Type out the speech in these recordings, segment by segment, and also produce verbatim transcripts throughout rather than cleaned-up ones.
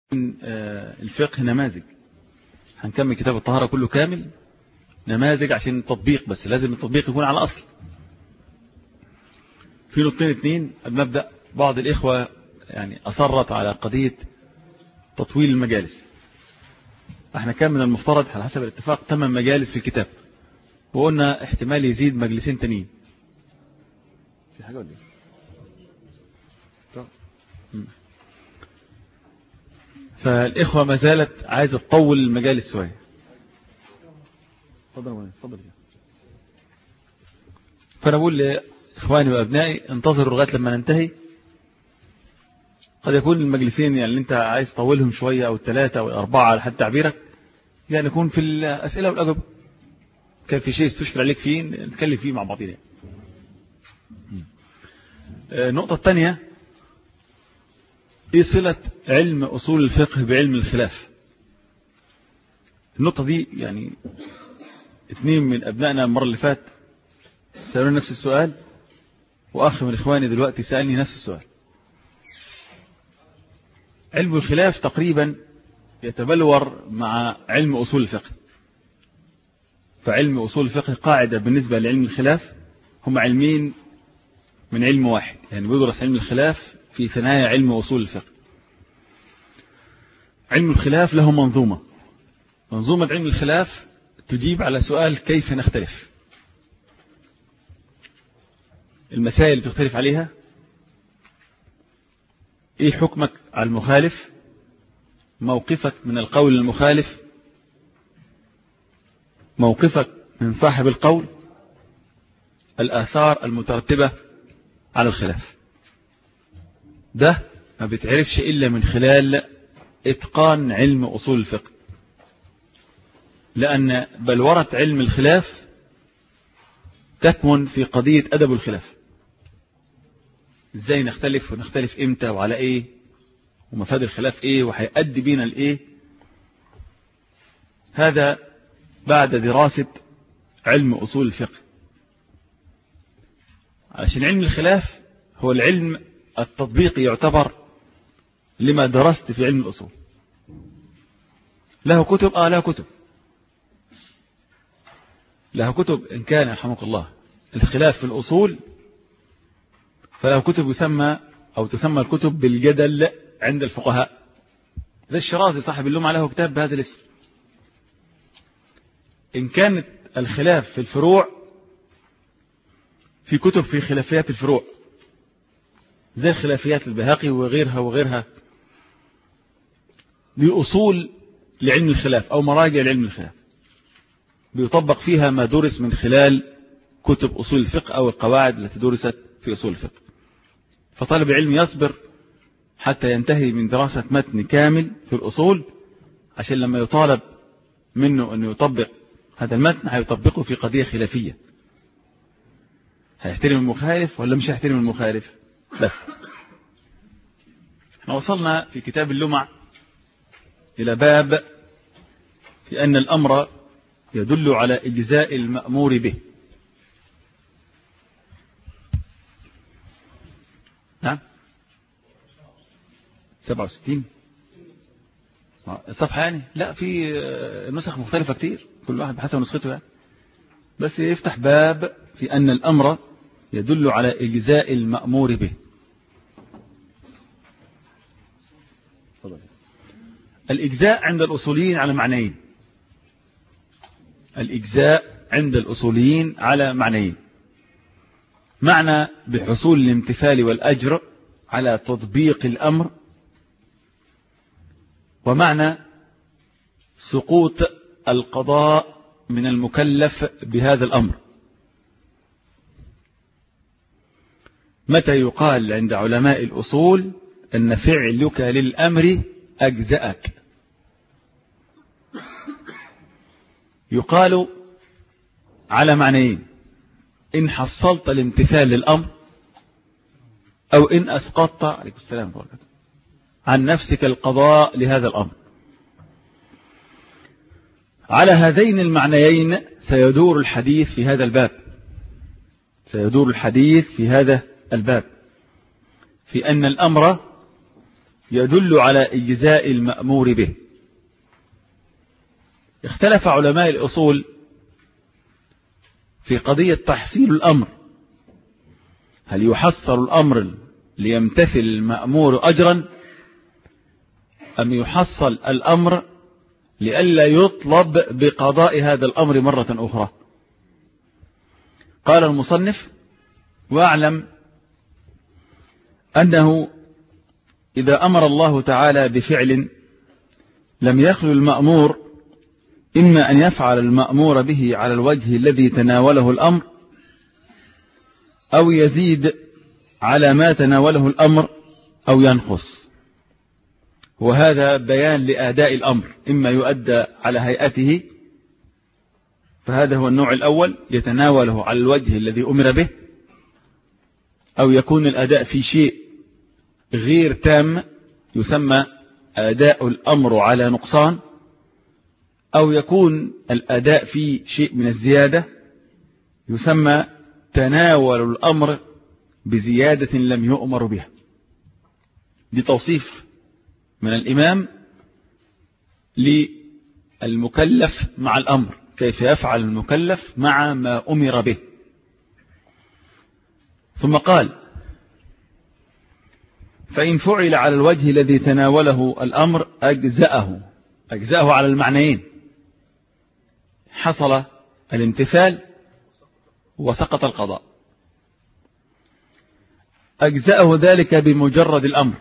الفقه نماذج. هنكمل كتاب الطهارة كله كامل نماذج عشان التطبيق، بس لازم التطبيق يكون على أصل. في نقطتين اتنين قبل ما نبدأ. بعض الإخوة يعني أصرت على قضية تطويل المجالس. احنا كان من المفترض على حسب الاتفاق ثمان مجالس في الكتاب، وقلنا احتمال يزيد مجلسين تانيين. في حاجة ولا ايه؟ فالإخوة ما زالت عايزة تطول المجالس شوية. اتفضل اتفضل. فأنا بقول لإخواني وأبنائي انتظروا لغاية لما ننتهي. قد يكون المجلسين يعني اللي انت عايز تطولهم شوية أو الثلاثة أو الأربعة على حد تعبيرك، يعني يكون في الأسئلة والأجوبة. كان في شيء تشكر عليك فيه نتكلم فيه مع بعضنا. النقطة الثانية، ايه صلة علم أصول الفقه بعلم الخلاف؟ النقطة دي يعني اثنين من أبنائنا المرة اللي فات سألوني نفس السؤال، وأخ من إخواني دلوقتي سألني نفس السؤال. علم الخلاف تقريبا يتبلور مع علم أصول الفقه. فعلم أصول الفقه قاعدة بالنسبة لعلم الخلاف، هم علمين من علم واحد، يعني بيدرس علم الخلاف في ثنايا علم أصول الفقه. علم الخلاف له منظومة. منظومة علم الخلاف تجيب على سؤال كيف نختلف. المسائل اللي تختلف عليها، ايه حكمك على المخالف، موقفك من القول المخالف، موقفك من صاحب القول، الآثار المترتبة على الخلاف. ده ما بيتعرفش إلا من خلال إتقان علم أصول الفقه، لأن بلورة علم الخلاف تكمن في قضية أدب الخلاف. إزاي نختلف ونختلف إمتى وعلى إيه، ومفاد الخلاف إيه وهيؤدي بينا لإيه. هذا بعد دراسة علم أصول الفقه. علشان علم الخلاف هو العلم التطبيقي يعتبر لما درست في علم الأصول. له كتب آه له كتب له كتب إن كان يرحمك الله الخلاف في الأصول، فله كتب يسمى أو تسمى الكتب بالجدل عند الفقهاء، زي الشرازي صاحب اللومة له كتاب بهذا الاسم. إن كانت الخلاف في الفروع، في كتب في خلافيات الفروع زي خلافيات البهقي وغيرها وغيرها. دي أصول لعلم الخلاف أو مراجع لعلم الخلاف، بيطبق فيها ما درس من خلال كتب أصول الفقه أو القواعد التي درست في أصول الفقه. فطالب العلم يصبر حتى ينتهي من دراسة متن كامل في الأصول، عشان لما يطالب منه أنه يطبق هذا المتن هيطبقه في قضية خلافية. هيحترم المخالف ولا مش هيحترم المخالف؟ بس احنا وصلنا في كتاب اللمع إلى باب في أن الأمر يدل على إجزاء المأمور به. نعم سبعة وستين صفحة يعني. لا، في نسخ مختلفة كتير، كل واحد بحسب نسخته يعني. بس يفتح باب في أن الأمر يدل على إجزاء المأمور به. الإجزاء عند الأصوليين على معنيين. الإجزاء عند الأصوليين على معنيين. معنى بحصول الامتثال والأجر على تطبيق الأمر، ومعنى سقوط القضاء من المكلف بهذا الأمر. متى يقال عند علماء الأصول أن فعلك للأمر أجزأك؟ يقال على معنيين: إن حصلت الامتثال للأمر، أو إن أسقطت عليكم السلام عن نفسك القضاء لهذا الأمر. على هذين المعنيين سيدور الحديث في هذا الباب سيدور الحديث في هذا الباب في أن الأمر يدل على إجزاء المأمور به. اختلف علماء الأصول في قضية تحصيل الأمر، هل يحصل الأمر ليمتثل المأمور أجرا أم يحصل الأمر لئلا يطلب بقضاء هذا الأمر مرة أخرى؟ قال المصنف: واعلم أنه إذا أمر الله تعالى بفعل لم يخل المأمور إما أن يفعل المأمور به على الوجه الذي تناوله الأمر، أو يزيد على ما تناوله الأمر، أو ينقص. وهذا بيان لأداء الأمر، إما يؤدى على هيئته، فهذا هو النوع الأول، يتناوله على الوجه الذي أمر به، أو يكون الأداء في شيء غير تام يسمى أداء الأمر على نقصان، أو يكون الأداء في شيء من الزيادة يسمى تناول الأمر بزيادة لم يؤمر بها. دي توصيف من الإمام للمكلف مع الأمر، كيف يفعل المكلف مع ما أمر به. ثم قال: فإن فعل على الوجه الذي تناوله الأمر أجزأه. أجزأه على المعنيين، حصل الامتثال وسقط القضاء. أجزأه ذلك بمجرد الأمر.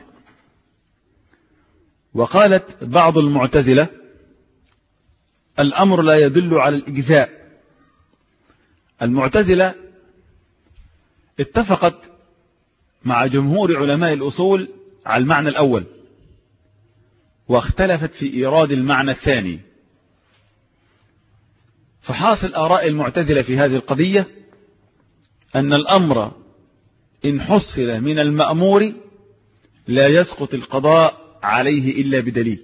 وقالت بعض المعتزلة: الأمر لا يدل على الإجزاء. المعتزلة اتفقت مع جمهور علماء الأصول على المعنى الأول، واختلفت في إيراد المعنى الثاني. فحاصل آراء المعتزلة في هذه القضية أن الأمر إن حصل من المأمور لا يسقط القضاء عليه إلا بدليل.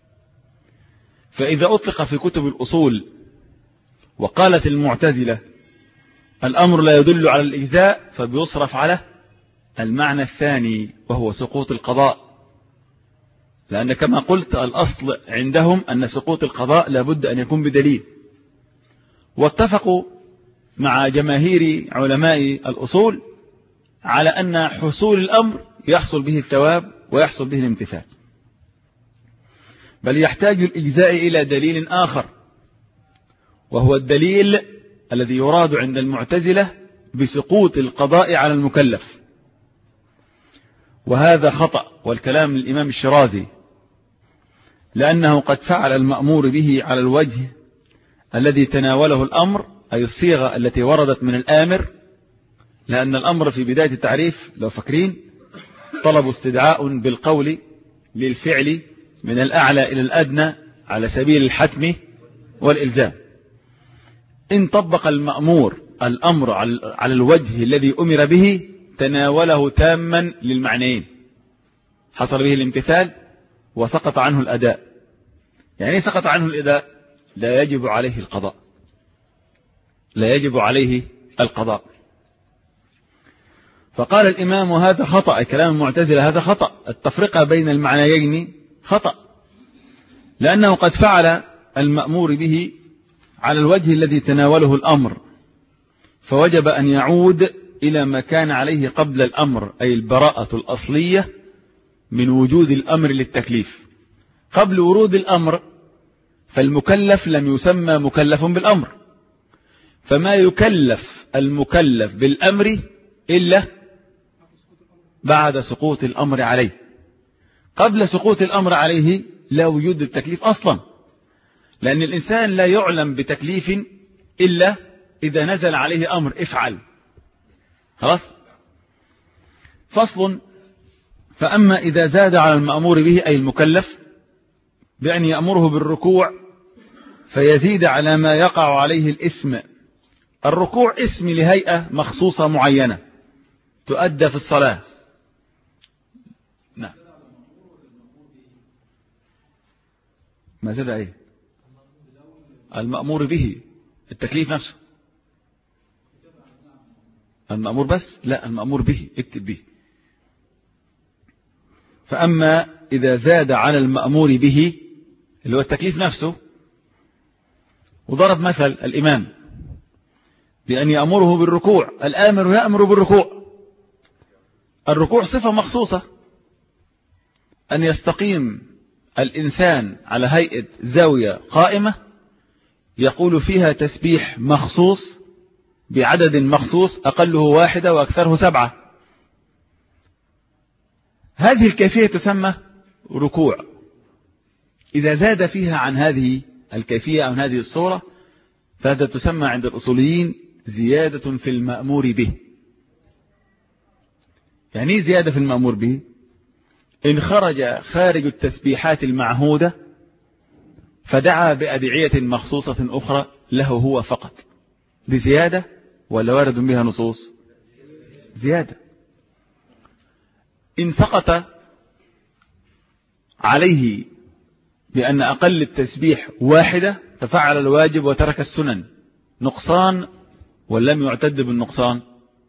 فإذا أطلق في كتب الأصول وقالت المعتزلة الأمر لا يدل على الإجزاء، فبيصرف على المعنى الثاني وهو سقوط القضاء، لأن كما قلت الأصل عندهم أن سقوط القضاء لابد أن يكون بدليل. واتفقوا مع جماهير علماء الأصول على أن حصول الأمر يحصل به الثواب ويحصل به الامتثال، بل يحتاج الإجزاء إلى دليل آخر، وهو الدليل الذي يراد عند المعتزلة بسقوط القضاء على المكلف. وهذا خطأ، والكلام للإمام الشرازي، لأنه قد فعل المأمور به على الوجه الذي تناوله الأمر، أي الصيغة التي وردت من الآمر، لأن الأمر في بداية التعريف لو فاكرين طلب استدعاء بالقول للفعل من الأعلى إلى الأدنى على سبيل الحتم والإلزام. إن طبق المأمور الأمر على الوجه الذي أمر به تناوله تاما للمعنيين، حصل به الامتثال وسقط عنه الأداء. يعني سقط عنه الأداء لا يجب عليه القضاء، لا يجب عليه القضاء. فقال الإمام هذا خطأ، كلام المعتزلة هذا خطأ، التفرقة بين المعنيين خطأ، لأنه قد فعل المأمور به على الوجه الذي تناوله الأمر، فوجب أن يعود إلى ما كان عليه قبل الأمر، أي البراءة الأصلية من وجود الأمر للتكليف. قبل ورود الأمر فالمكلف لم يسمى مكلف بالأمر، فما يكلف المكلف بالأمر إلا بعد سقوط الأمر عليه. قبل سقوط الأمر عليه لا وجود التكليف أصلا، لأن الإنسان لا يعلم بتكليف إلا إذا نزل عليه أمر افعل، خلاص. فصل: فأما إذا زاد على المأمور به أي المكلف بأن يأمره بالركوع فيزيد على ما يقع عليه الإثم. الركوع اسم لهيئة مخصوصة معينة تؤدى في الصلاة. نعم. ما زال ايه المأمور به التكليف نفسه. المأمور بس لا، المأمور به اكتب به. فأما إذا زاد على المأمور به اللي هو التكليف نفسه، وضرب مثل الإمام بأن يأمره بالركوع، الآمر يأمر بالركوع، الركوع صفة مخصوصة، أن يستقيم الإنسان على هيئة زاوية قائمة يقول فيها تسبيح مخصوص بعدد مخصوص، أقله واحدة وأكثره سبعة. هذه الكيفية تسمى ركوع. إذا زاد فيها عن هذه الكيفية أو هذه الصورة فهذا تسمى عند الأصوليين زيادة في المأمور به. يعني زيادة في المأمور به، إن خرج خارج التسبيحات المعهودة فدعا بأدعية مخصوصة أخرى له هو فقط، بزيادة ولا وارد بها نصوص؟ زيادة. إن سقط عليه بأن أقل التسبيح واحدة ففعل الواجب وترك السنن، نقصان ولم يعتد بالنقصان؟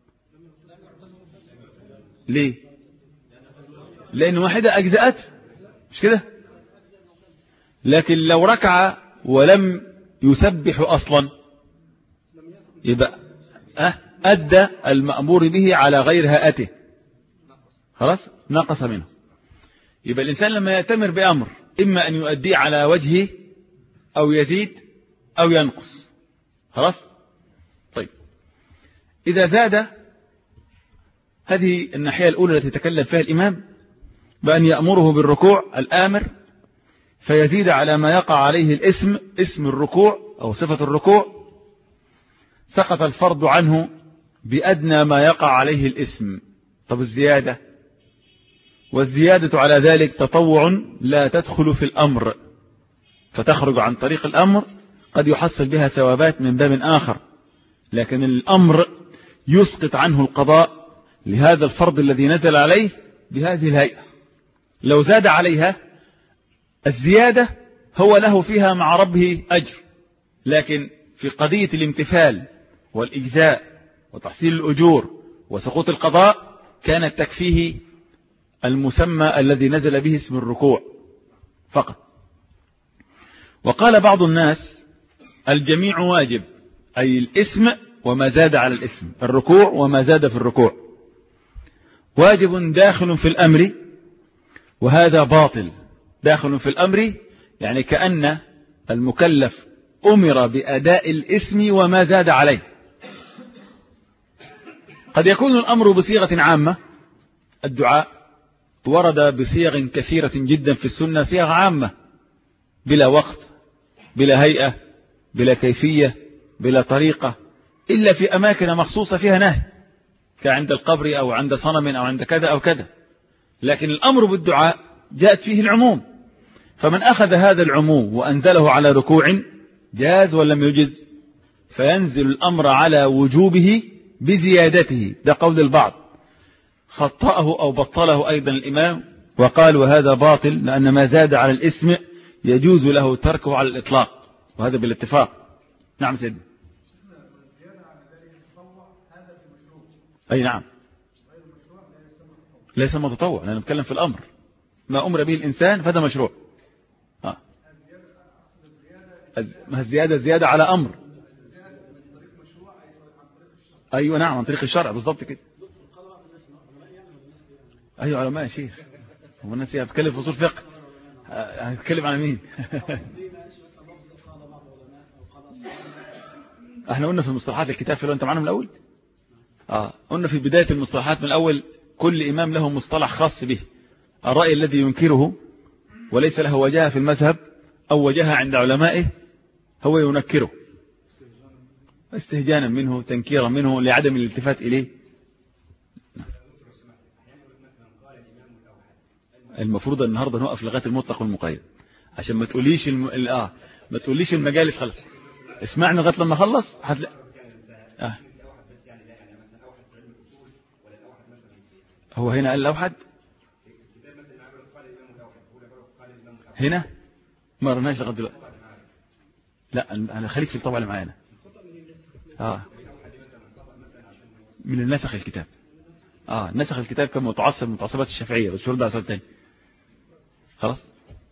ليه؟ لأن واحدة أجزأت، مش كده؟ لكن لو ركع ولم يسبح أصلا يبقى أدى المأمور به على غير هيئته، خلاص نقص منه. يبقى الإنسان لما يأتمر بأمر إما أن يؤديه على وجهه أو يزيد أو ينقص، خلاص. طيب إذا زاد، هذه الناحية الأولى التي تكلم فيها الإمام بأن يأمره بالركوع الآمر فيزيد على ما يقع عليه الاسم، اسم الركوع أو صفة الركوع، سقط الفرض عنه بأدنى ما يقع عليه الاسم. طب الزيادة، والزيادة على ذلك تطوع لا تدخل في الأمر فتخرج عن طريق الأمر، قد يحصل بها ثوابات من باب آخر، لكن الأمر يسقط عنه القضاء لهذا الفرض الذي نزل عليه بهذه الهيئة. لو زاد عليها الزيادة هو له فيها مع ربه أجر، لكن في قضية الامتثال والإجزاء وتحصيل الأجور وسقوط القضاء كانت تكفيه المسمى الذي نزل به اسم الركوع فقط. وقال بعض الناس الجميع واجب، أي الاسم وما زاد على الاسم، الركوع وما زاد في الركوع واجب داخل في الأمر، وهذا باطل. داخل في الأمر يعني كأن المكلف أمر بأداء الاسم وما زاد عليه. قد يكون الأمر بصيغة عامة، الدعاء ورد بصيغ كثيرة جدا في السنة، صيغ عامة بلا وقت بلا هيئة بلا كيفية بلا طريقة، إلا في أماكن مخصوصة فيها نهي كعند القبر أو عند صنم أو عند كذا أو كذا. لكن الأمر بالدعاء جاءت فيه العموم، فمن أخذ هذا العموم وأنزله على ركوع جاز ولم يجز، فينزل الأمر على وجوبه بزيادته. ده قول البعض، خطأه أو بطله أيضا الإمام وقال وهذا باطل، لأن ما زاد على الاسم يجوز له تركه على الإطلاق، وهذا بالاتفاق. نعم سيدي. أي نعم، ليس ما تطوع، لأنه نتكلم في الأمر، ما أمر به الإنسان فهذا مشروع. آه. ما الزيادة زيادة على أمر. أيوة نعم، عن طريق الشرع بالضبط كده. أيوة علماء يا شيخ، هو الناس هتتكلم في أصول فقه، هتتكلم على مين؟ احنا قلنا في مصطلحات الكتاب في، لو انت معنا من الأول آه. قلنا في بداية المصطلحات من الأول كل إمام له مصطلح خاص به، الرأي الذي ينكره وليس له وجهة في المذهب أو وجهة عند علمائه هو ينكره استهجانا منه، تنكيرا منه، لعدم الالتفات إليه. المفروض النهاردة نوقف لغاية المطلق والمقيد عشان ما تقوليش الم... آه. ما تقوليش المجالس خلص، اسمعني لغاية لما اخلص هتلاقي آه. هو هنا قال الأوحد هنا ما رناش لغاية دلوقتي. لا أنا خليك في الطبع اللي معانا آه. من النسخ الكتاب آه. نسخ الكتاب كان متعصب متعصبات الشافعية، بس شرد عصر تاني خلاص.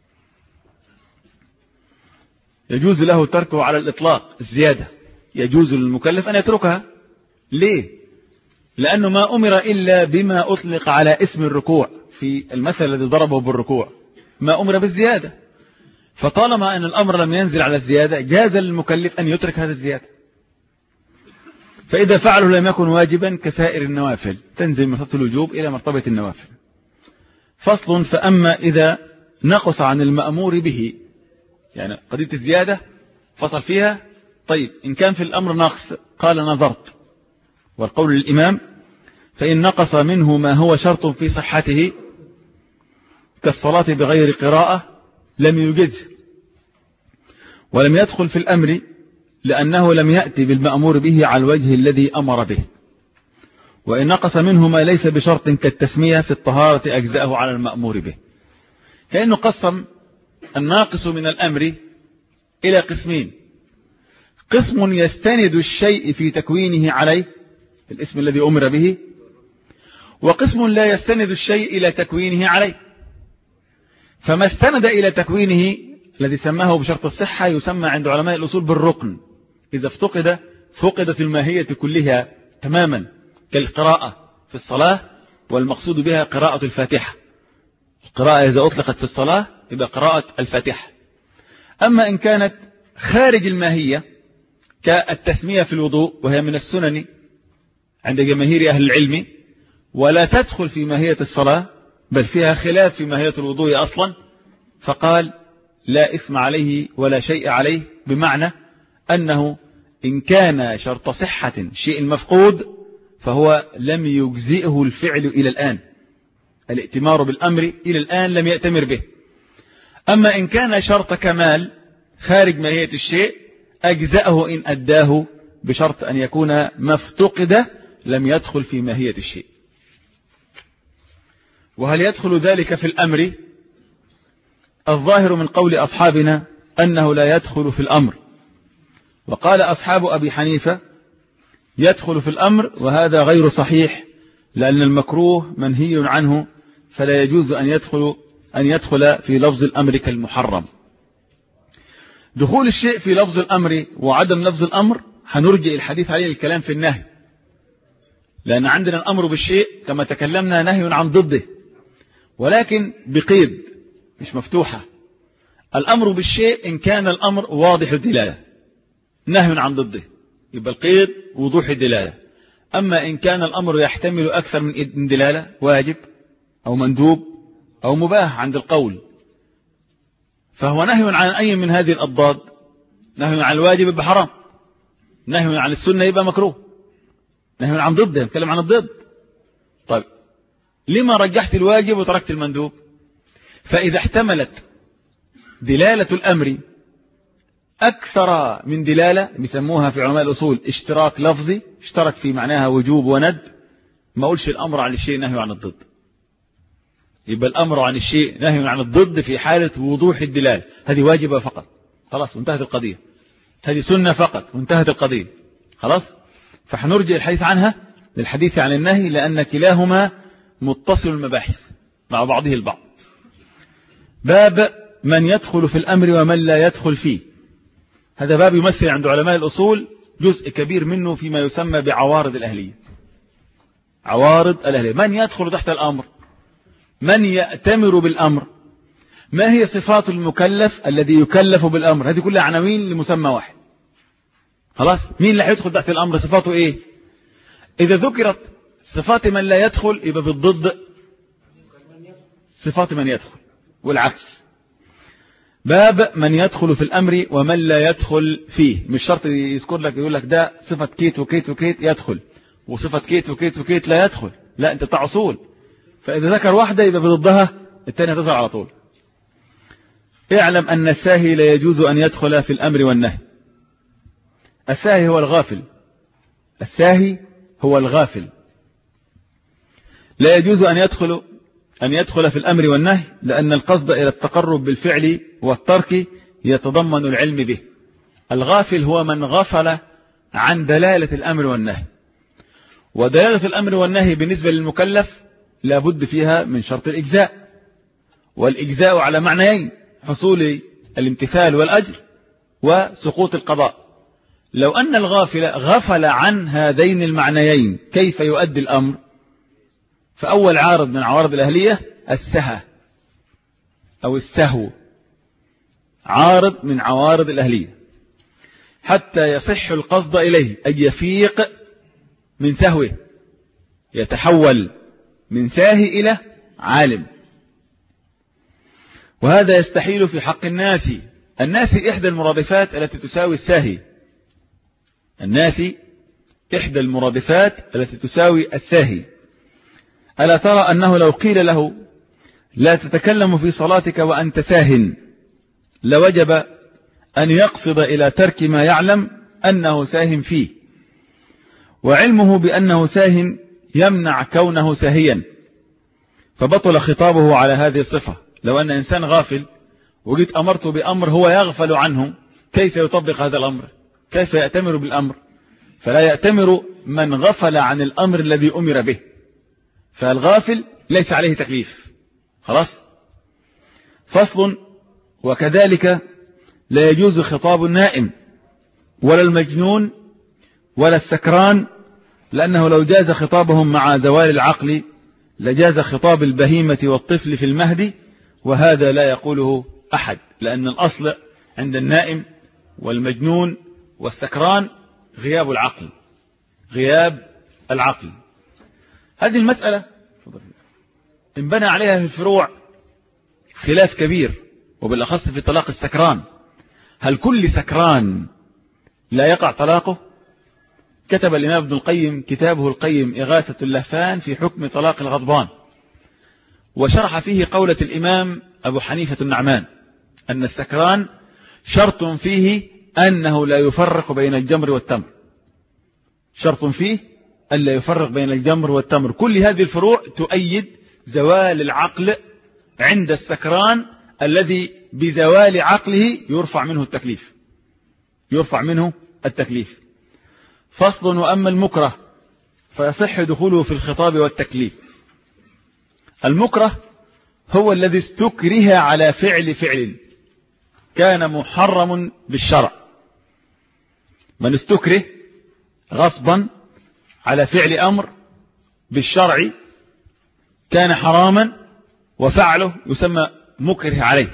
يجوز له تركه على الإطلاق، الزيادة يجوز للمكلف أن يتركها. ليه؟ لأنه ما أمر إلا بما أطلق على اسم الركوع في المثل الذي ضربه بالركوع، ما أمر بالزيادة. فطالما أن الأمر لم ينزل على الزيادة جاز للمكلف أن يترك هذا الزيادة. فإذا فعله لم يكن واجبا كسائر النوافل، تنزل مرتبة الوجوب إلى مرتبة النوافل. فصل. فأما إذا نقص عن المأمور به، يعني قضية الزيادة فصل فيها. طيب إن كان في الأمر نقص قال نظرت، والقول للإمام فإن نقص منه ما هو شرط في صحته كالصلاة بغير قراءة لم يجز ولم يدخل في الأمر، لأنه لم يأتي بالمأمور به على الوجه الذي أمر به. وإن نقص منه ما ليس بشرط كالتسمية في الطهارة أجزأه على المأمور به. كأنه قسم الناقص من الأمر إلى قسمين: قسم يستند الشيء في تكوينه عليه الاسم الذي أمر به، وقسم لا يستند الشيء إلى تكوينه عليه. فما استند إلى تكوينه الذي سماه بشرط الصحة يسمى عند علماء الأصول بالركن. إذا افتقد فقدت الماهية كلها تماما، كالقراءة في الصلاة والمقصود بها قراءة الفاتحة. القراءة إذا أطلقت في الصلاة يبقى قراءة الفاتحة. أما إن كانت خارج الماهية كالتسمية في الوضوء، وهي من السنن عند جماهير أهل العلم، ولا تدخل في ماهية الصلاة بل فيها خلاف في ماهية الوضوء أصلا، فقال لا إثم عليه ولا شيء عليه، بمعنى أنه إن كان شرط صحة شيء مفقود فهو لم يجزئه الفعل إلى الآن، الائتمار بالأمر إلى الآن لم يأتمر به. أما إن كان شرط كمال خارج ماهية الشيء أجزأه إن أداه بشرط أن يكون مفتقد لم يدخل في ماهية الشيء. وهل يدخل ذلك في الأمر؟ الظاهر من قول أصحابنا أنه لا يدخل في الأمر، وقال أصحاب أبي حنيفة يدخل في الأمر، وهذا غير صحيح، لأن المكروه منهي عنه فلا يجوز أن يدخل أن يدخل في لفظ الأمر كالمحرم. دخول الشيء في لفظ الأمر وعدم لفظ الأمر هنرجع الحديث عليه الكلام في النهي، لأن عندنا الأمر بالشيء كما تكلمنا نهي عن ضده، ولكن بقيد مش مفتوحة. الأمر بالشيء إن كان الأمر واضح الدلالة نهي عن ضده، يبقى القيد وضوح الدلالة. أما إن كان الأمر يحتمل أكثر من دلالة، واجب أو مندوب أو مباح عند القول، فهو نهي عن أي من هذه الأضداد. نهي عن الواجب يبقى حرام، نهي عن السنة يبقى مكروه، نهي عن ضده نتكلم عن الضد. طيب لما رجحت الواجب وتركت المندوب؟ فإذا احتملت دلالة الأمر أكثر من دلالة، بيسموها في علماء الأصول اشتراك لفظي، اشترك في معناها وجوب وند، ما أقولش الأمر عن الشيء نهي عن الضد، يبقى الأمر عن الشيء نهي عن الضد في حالة وضوح الدلالة، هذه واجبة فقط خلاص وانتهت القضية، هذه سنة فقط وانتهت القضية خلاص. فحنرجع الحديث عنها للحديث عن النهي، لأن كلاهما متصل المباحث مع بعضه البعض. باب من يدخل في الأمر ومن لا يدخل فيه. هذا باب يمثل عند علماء الأصول جزء كبير منه فيما يسمى بعوارض الأهلية. عوارض الأهلية، من يدخل تحت الأمر، من يأتمر بالأمر، ما هي صفات المكلف الذي يكلف بالأمر، هذه كلها عناوين لمسمى واحد خلاص. مين اللي هيدخل تحت الأمر، صفاته إيه؟ إذا ذكرت صفات من لا يدخل يبقى بالضد صفات من يدخل، والعكس. باب من يدخل في الأمر ومن لا يدخل فيه، مش شرط يذكر لك يقول لك ده صفة كيت وكيت وكيت يدخل، وصفة كيت وكيت وكيت لا يدخل، لا أنت بتاع أصول، فإذا ذكر واحدة يبقى بضدها الثانية تظهر على طول. اعلم أن الساهي لا يجوز أن يدخل في الأمر والنهي. الساهي هو الغافل، الساهي هو الغافل، لا يجوز أن يدخل أن يدخل في الأمر والنهي، لأن القصد إلى التقرب بالفعل والترك يتضمن العلم به. الغافل هو من غفل عن دلالة الأمر والنهي، ودلالة الأمر والنهي بالنسبة للمكلف لا بد فيها من شرط الإجزاء، والإجزاء على معنيين: حصول الامتثال والأجر وسقوط القضاء. لو أن الغافل غفل عن هذين المعنيين كيف يؤدي الأمر؟ فأول عارض من عوارض الأهلية السهى أو السهو، عارض من عوارض الأهلية، حتى يصح القصد إليه أن يفيق من سهوه، يتحول من ساهي إلى عالم. وهذا يستحيل في حق الناس. الناس إحدى المرادفات التي تساوي الساهي، الناس إحدى المرادفات التي تساوي الساهي. ألا ترى أنه لو قيل له لا تتكلم في صلاتك وأنت ساه، لوجب أن يقصد إلى ترك ما يعلم أنه ساه فيه، وعلمه بأنه ساه يمنع كونه ساهيا، فبطل خطابه على هذه الصفة. لو أن إنسان غافل وجيت أمرته بأمر هو يغفل عنه، كيف يطبق هذا الأمر؟ كيف يأتمر بالأمر؟ فلا يأتمر من غفل عن الأمر الذي أمر به، فالغافل ليس عليه تكليف. خلاص. فصل: وكذلك لا يجوز خطاب النائم ولا المجنون ولا السكران، لأنه لو جاز خطابهم مع زوال العقل لجاز خطاب البهيمة والطفل في المهد، وهذا لا يقوله أحد، لأن الأصل عند النائم والمجنون والسكران غياب العقل، غياب العقل. هذه المسألة انبنى عليها في الفروع خلاف كبير، وبالأخص في طلاق السكران. هل كل سكران لا يقع طلاقه؟ كتب الإمام ابن القيم كتابه القيم إغاثة اللهفان في حكم طلاق الغضبان، وشرح فيه قولة الإمام أبو حنيفة النعمان أن السكران شرط فيه أنه لا يفرق بين الجمر والتمر، شرط فيه ألا يفرق بين الجمر والتمر. كل هذه الفروع تؤيد زوال العقل عند السكران الذي بزوال عقله يرفع منه التكليف، يرفع منه التكليف. فصل: وأما المكره فيصح دخوله في الخطاب والتكليف. المكره هو الذي استكره على فعل فعل كان محرم بالشرع. من استكره غصبا على فعل أمر بالشرع كان حراما وفعله يسمى مكره عليه.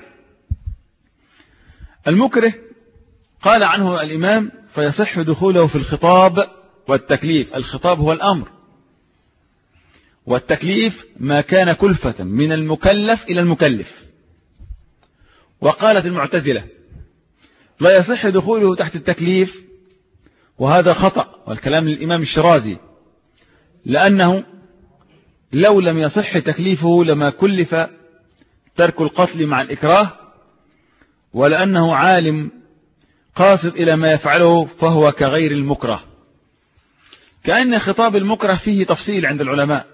المكره قال عنه الإمام فيصح دخوله في الخطاب والتكليف. الخطاب هو الأمر، والتكليف ما كان كلفة من المكلف إلى المكلف. وقالت المعتزلة لا يصح دخوله تحت التكليف، وهذا خطأ، والكلام للإمام الشرازي، لأنه لو لم يصح تكليفه لما كلف ترك القتل مع الإكراه، ولأنه عالم قاصد إلى ما يفعله فهو كغير المكره. كأن خطاب المكره فيه تفصيل عند العلماء.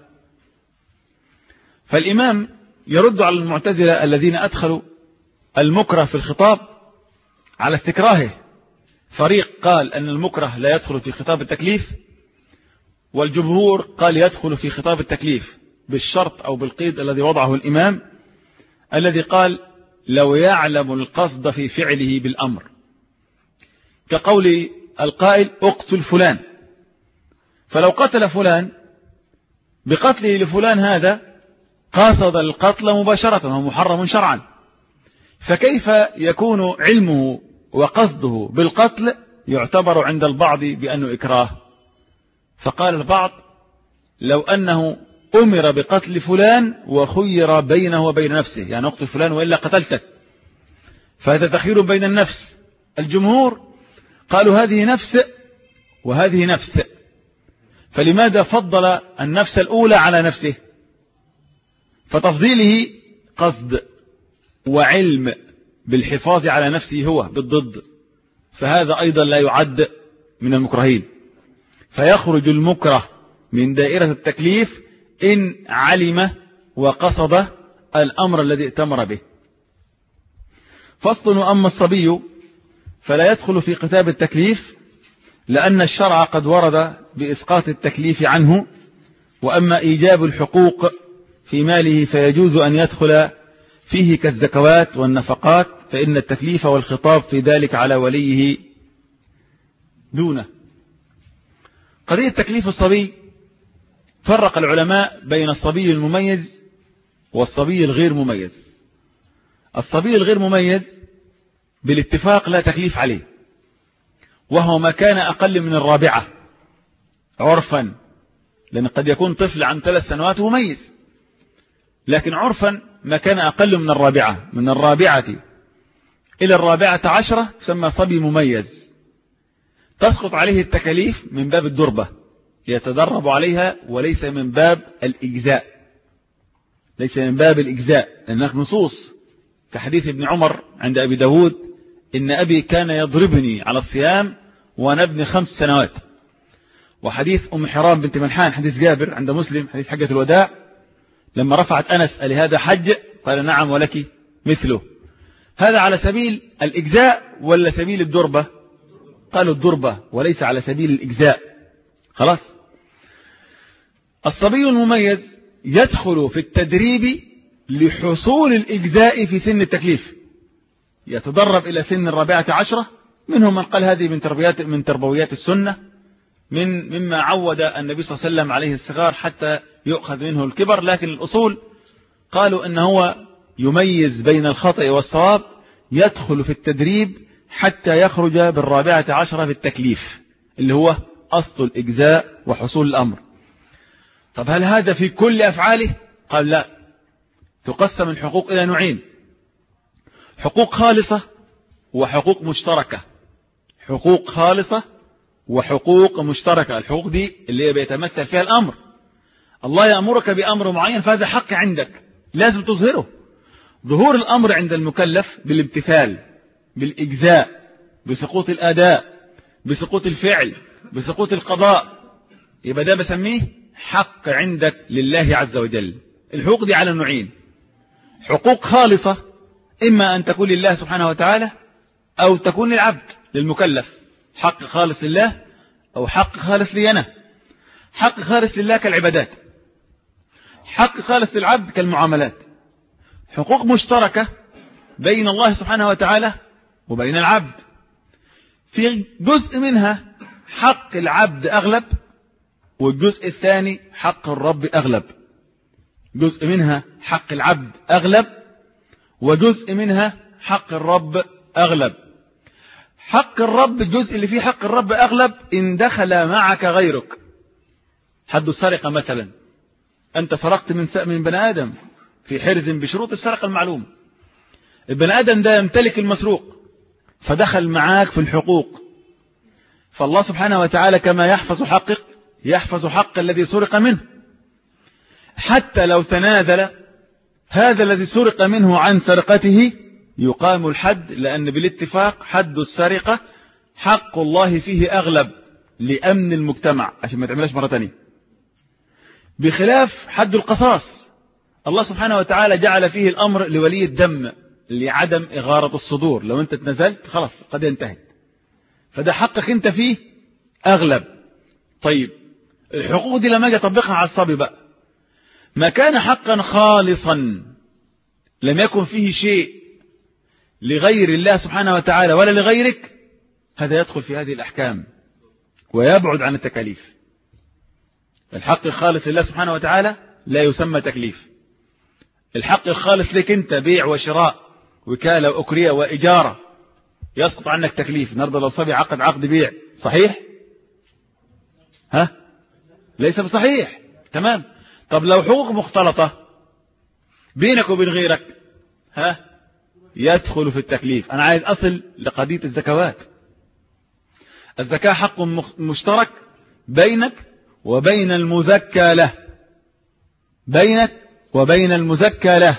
فالإمام يرد على المعتزلة الذين أدخلوا المكره في الخطاب على استكراهه. فريق قال أن المكره لا يدخل في خطاب التكليف، والجمهور قال يدخل في خطاب التكليف بالشرط أو بالقيد الذي وضعه الإمام، الذي قال لو يعلم القصد في فعله بالأمر، كقول القائل اقتل فلان. فلو قتل فلان بقتله لفلان هذا قاصد القتل مباشرة وهو محرم شرعا، فكيف يكون علمه وقصده بالقتل يعتبر عند البعض بأنه إكراه؟ فقال البعض لو أنه أمر بقتل فلان وخير بينه وبين نفسه، يعني اقتل فلان وإلا قتلتك، فهذا تخير بين النفس. الجمهور قالوا هذه نفس وهذه نفس، فلماذا فضل النفس الأولى على نفسه؟ فتفضيله قصد وعلم بالحفاظ على نفسه هو بالضد، فهذا أيضا لا يعد من المكرهين. فيخرج المكره من دائرة التكليف إن علم وقصد الأمر الذي ائتمر به. فصل: وأما الصبي فلا يدخل في كتاب التكليف، لأن الشرع قد ورد بإسقاط التكليف عنه. وأما إيجاب الحقوق في ماله فيجوز أن يدخل فيه كالزكوات والنفقات، فإن التكليف والخطاب في ذلك على وليه دونه. قضية تكليف الصبي فرق العلماء بين الصبي المميز والصبي الغير مميز. الصبي الغير مميز بالاتفاق لا تكليف عليه، وهو ما كان أقل من الرابعة عرفا، لأن قد يكون طفل عن ثلاث سنوات مميز، لكن عرفا ما كان أقل من الرابعة، من الرابعة إلى الرابعة عشرة تسمى صبي مميز، تسقط عليه التكاليف من باب الدربة يتدرب عليها، وليس من باب الإجزاء، ليس من باب الإجزاء، لأنك نصوص كحديث ابن عمر عند أبي داود: إن أبي كان يضربني على الصيام وأنا ابن خمس سنوات. وحديث أم حرام بنت ملحان حديث جابر عند مسلم حديث حجة الوداع، لما رفعت أنس: لهذا حج؟ قال: نعم ولك مثله. هذا على سبيل الإجزاء ولا سبيل الدربة؟ قالوا الدربة وليس على سبيل الإجزاء. خلاص. الصبي المميز يدخل في التدريب لحصول الإجزاء في سن التكليف، يتدرب إلى سن الرابعة عشرة. منهم من قال هذه من تربيات من تربويات السنة، من مما عود النبي صلى الله عليه وسلم عليه الصغار حتى يؤخذ منه الكبر، لكن الأصول قالوا إن هو يميز بين الخطأ والصواب، يدخل في التدريب حتى يخرج بالرابعة عشرة في التكليف اللي هو أصل الإجزاء وحصول الأمر. طب هل هذا في كل أفعاله؟ قال لا، تقسم الحقوق إلى نوعين: حقوق خالصة وحقوق مشتركة. حقوق خالصة وحقوق مشتركة. الحقوق دي اللي هي بيتمثل فيها الأمر، الله يأمرك بأمر معين فهذا حق عندك لازم تظهره. ظهور الأمر عند المكلف بالامتثال، بالإجزاء، بسقوط الأداء، بسقوط الفعل، بسقوط القضاء، يبقى ده بسميه حق عندك لله عز وجل. الحقوق دي على نوعين: حقوق خالصة، إما أن تكون لله سبحانه وتعالى أو تكون للعبد للمكلف، حق خالص لله أو حق خالص لي أنا. حق خالص لله كالعبادات، حق خالص للعبد كالمعاملات. حقوق مشتركة بين الله سبحانه وتعالى وبين العبد، في جزء منها حق العبد أغلب، والجزء الثاني حق الرب أغلب. جزء منها حق العبد أغلب، وجزء منها حق الرب أغلب. حق الرب، الجزء اللي فيه حق الرب أغلب إن دخل معك غيرك. حد السرقة مثلا، أنت سرقت من من بني آدم في حرز بشروط السرقة المعلوم، البني آدم ده يمتلك المسروق فدخل معاك في الحقوق، فالله سبحانه وتعالى كما يحفظ حقك يحفظ حق الذي سرق منه، حتى لو تنازل هذا الذي سرق منه عن سرقته يقام الحد، لأن بالاتفاق حد السرقة حق الله فيه أغلب لأمن المجتمع عشان ما تعملش مرة تانية، بخلاف حد القصاص. الله سبحانه وتعالى جعل فيه الأمر لولي الدم لعدم إغارة الصدور، لو أنت تنزلت خلاص قد انتهت، فده حقك أنت فيه أغلب. طيب الحقوق دي لما أجي أطبقها على الصبي بقى، ما كان حقا خالصا لم يكن فيه شيء لغير الله سبحانه وتعالى ولا لغيرك، هذا يدخل في هذه الأحكام ويبعد عن التكاليف. الحق الخالص لله سبحانه وتعالى لا يسمى تكليف. الحق الخالص لك أنت بيع وشراء، وكالة وأكرية وإجارة، يسقط عنك تكليف. النهارده لو صبي عقد عقد بيع صحيح؟ ها؟ ليس بصحيح. تمام. طب لو حقوق مختلطة بينك وبين غيرك، ها؟ يدخل في التكليف. أنا عايز أصل لقضية الزكوات. الزكاة حق مشترك بينك وبين المزكى له، بينك وبين المزكى له،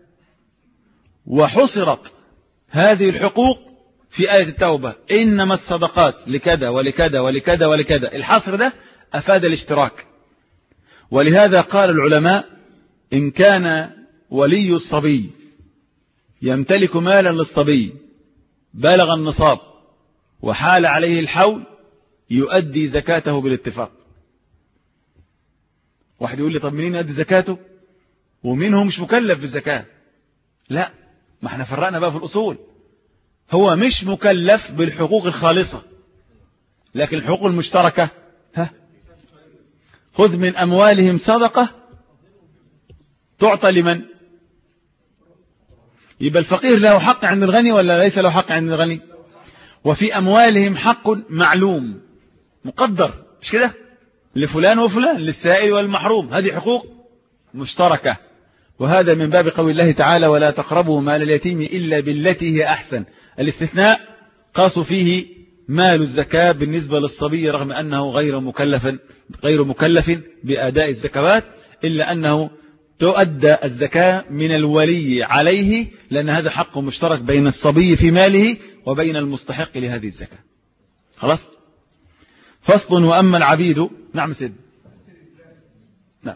وحصرت هذه الحقوق في آية التوبة: إنما الصدقات لكذا ولكذا ولكذا ولكذا. الحصر ده أفاد الاشتراك. ولهذا قال العلماء: إن كان ولي الصبي يمتلك مالا للصبي بلغ النصاب وحال عليه الحول يؤدي زكاته بالاتفاق. واحد يقول لي: طب منين يؤدي زكاته ومين هو مش مكلف بالزكاة؟ لا، ما احنا فرقنا بقى في الأصول. هو مش مكلف بالحقوق الخالصة، لكن الحقوق المشتركة ها، خذ من أموالهم صدقة تعطى لمن؟ يبقى الفقير له حق عند الغني ولا ليس له حق عند الغني؟ وفي أموالهم حق معلوم مقدر، مش كده؟ لفلان وفلان، للسائل والمحروم، هذه حقوق مشتركة. وهذا من باب قول الله تعالى ولا تقربوا مال اليتيم إلا بالتي هي أحسن. الاستثناء قاسوا فيه مال الزكاة بالنسبة للصبي رغم أنه غير مكلف غير مكلف بأداء الزكوات، إلا أنه تؤدى الزكاة من الولي عليه، لأن هذا حق مشترك بين الصبي في ماله وبين المستحق لهذه الزكاة. خلاص. فصل. وأما العبيد. نعم سيد. نعم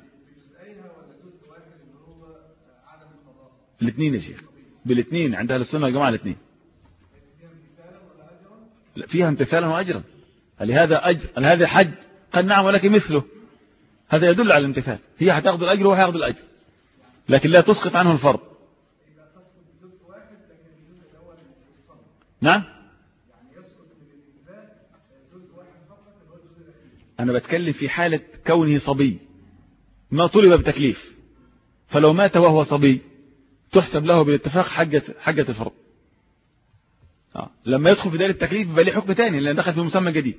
الاثنين يا شيخ، بالاثنين عند أهل السنة والجماعة الاثنين. لا، فيها امتثالا وأجرا. هل هذا أجر؟ هل هذا حج؟ قال نعم ولكن مثله. هذا يدل على الامتثال. هي هتاخذ الأجر وهو هياخذ الأجر، لكن لا تسقط عنه الفرض. نعم. أنا بتكلم في حالة كونه صبي ما طلب بتكليف، فلو مات وهو صبي تحسب له بالاتفاق حجة حجة الفرض. آه. لما يدخل في دائرة التكليف يبقى له حكم ثاني لأن دخل في مسمى جديد.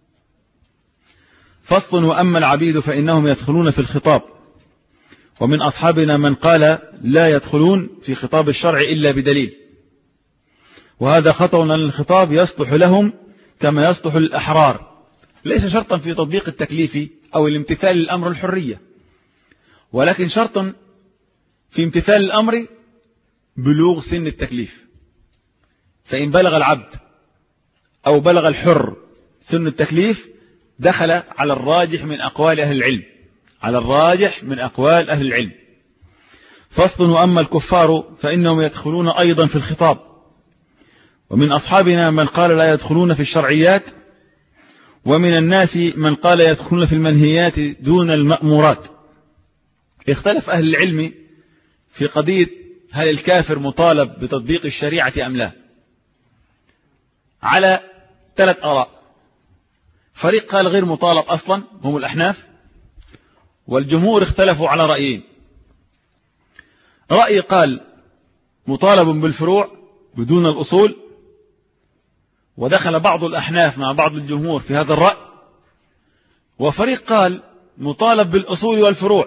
فصل. وأما العبيد فإنهم يدخلون في الخطاب، ومن أصحابنا من قال لا يدخلون في خطاب الشرع إلا بدليل، وهذا خطأ لأن الخطاب يصلح لهم كما يصلح للأحرار، ليس شرطا في تطبيق التكليف أو الامتثال للأمر الحرية، ولكن شرطا في امتثال الأمر بلوغ سن التكليف. فإن بلغ العبد أو بلغ الحر سن التكليف دخل على الراجح من أقوال أهل العلم على الراجح من أقوال أهل العلم. فصل. وأما الكفار فإنهم يدخلون أيضا في الخطاب، ومن أصحابنا من قال لا يدخلون في الشرعيات، ومن الناس من قال يدخلون في المنهيات دون المأمورات. اختلف أهل العلم في قضية هل الكافر مطالب بتطبيق الشريعة أم لا، على ثلاث آراء. فريق قال غير مطالب أصلا هم الأحناف، والجمهور اختلفوا على رأيين. رأي قال مطالب بالفروع بدون الأصول، ودخل بعض الأحناف مع بعض الجمهور في هذا الرأي. وفريق قال مطالب بالأصول والفروع.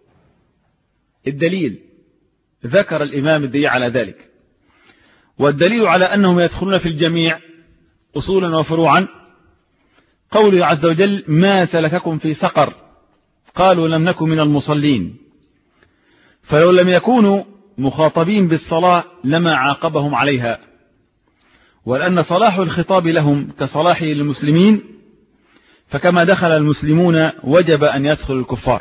الدليل ذكر الإمام الدليل على ذلك، والدليل على أنهم يدخلون في الجميع أصولا وفروعا قوله عز وجل ما سلككم في سقر قالوا لم نكن من المصلين. فلو لم يكونوا مخاطبين بالصلاة لما عاقبهم عليها، ولأن صلاح الخطاب لهم كصلاحه للمسلمين، فكما دخل المسلمون وجب أن يدخل الكفار.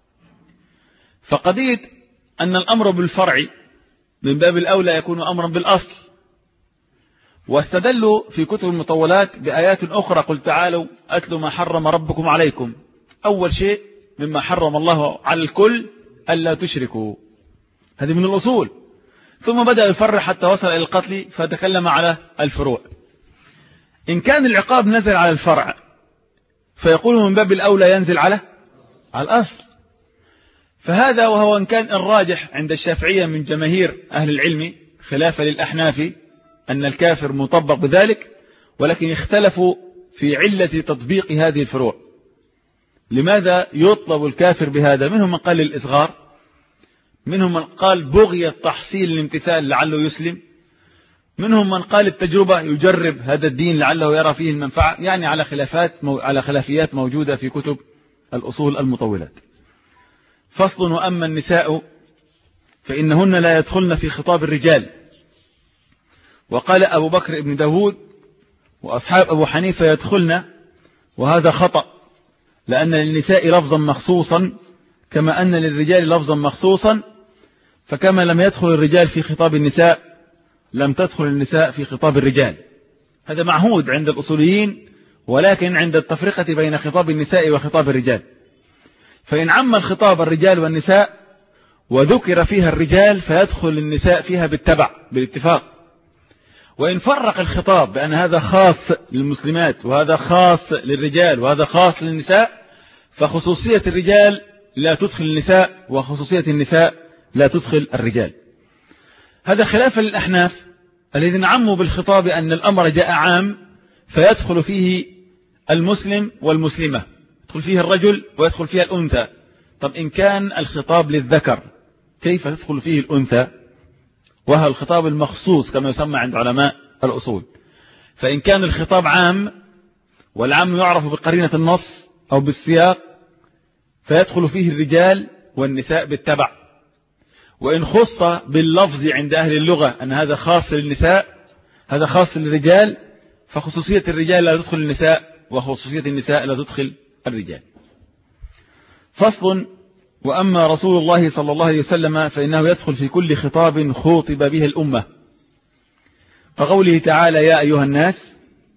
فقضية أن الأمر بالفرع من باب الأولى يكون أمرا بالأصل. واستدلوا في كتب المطولات بآيات أخرى قل تعالوا أتل ما حرم ربكم عليكم. أول شيء مما حرم الله على الكل ألا تشركوا، هذه من الأصول. ثم بدأ يفرع حتى وصل إلى القتل فتكلم على الفروع. إن كان العقاب نزل على الفرع فيقول من باب الأولى ينزل على على الأصل. فهذا وهو إن كان الراجح عند الشافعية من جماهير أهل العلم خلافا للأحناف أن الكافر مطبق بذلك، ولكن اختلفوا في علة تطبيق هذه الفروع. لماذا يطلب الكافر بهذا؟ منهم من قال للإصغار، منهم من قال بغية تحصيل الامتثال لعله يسلم، منهم من قال التجربة يجرب هذا الدين لعله يرى فيه المنفعة. يعني على خلافات على خلافيات موجودة في كتب الأصول المطولات. فصل. وأما النساء فإنهن لا يدخلن في خطاب الرجال. وقال أبو بكر ابن داود وأصحاب أبو حنيفة يدخلن، وهذا خطأ، لأن للنساء لفظا مخصوصا كما أن للرجال لفظا مخصوصا، فكما لم يدخل الرجال في خطاب النساء لم تدخل النساء في خطاب الرجال. هذا معهود عند الأصوليين، ولكن عند التفرقة بين خطاب النساء وخطاب الرجال، فإن عم الخطاب الرجال والنساء وذكر فيها الرجال فيدخل النساء فيها بالتبع بالاتفاق. وإن فرق الخطاب بأن هذا خاص للمسلمات وهذا خاص للرجال وهذا خاص للنساء، فخصوصية الرجال لا تدخل النساء وخصوصية النساء لا تدخل الرجال. هذا خلافا للأحناف الذين عموا بالخطاب أن الأمر جاء عام فيدخل فيه المسلم والمسلمة، يدخل فيه الرجل ويدخل فيها الأنثى. طب إن كان الخطاب للذكر كيف تدخل فيه الأنثى وهو الخطاب المخصوص كما يسمى عند علماء الأصول؟ فإن كان الخطاب عام والعام يعرف بقرينة النص أو بالسياق فيدخل فيه الرجال والنساء بالتبع. وإن خص باللفظ عند أهل اللغة أن هذا خاص للنساء هذا خاص للرجال، فخصوصية الرجال لا تدخل النساء وخصوصية النساء لا تدخل الرجال. فصل. وأما رسول الله صلى الله عليه وسلم فإنه يدخل في كل خطاب خوطب به الأمة، فقوله تعالى يا أيها الناس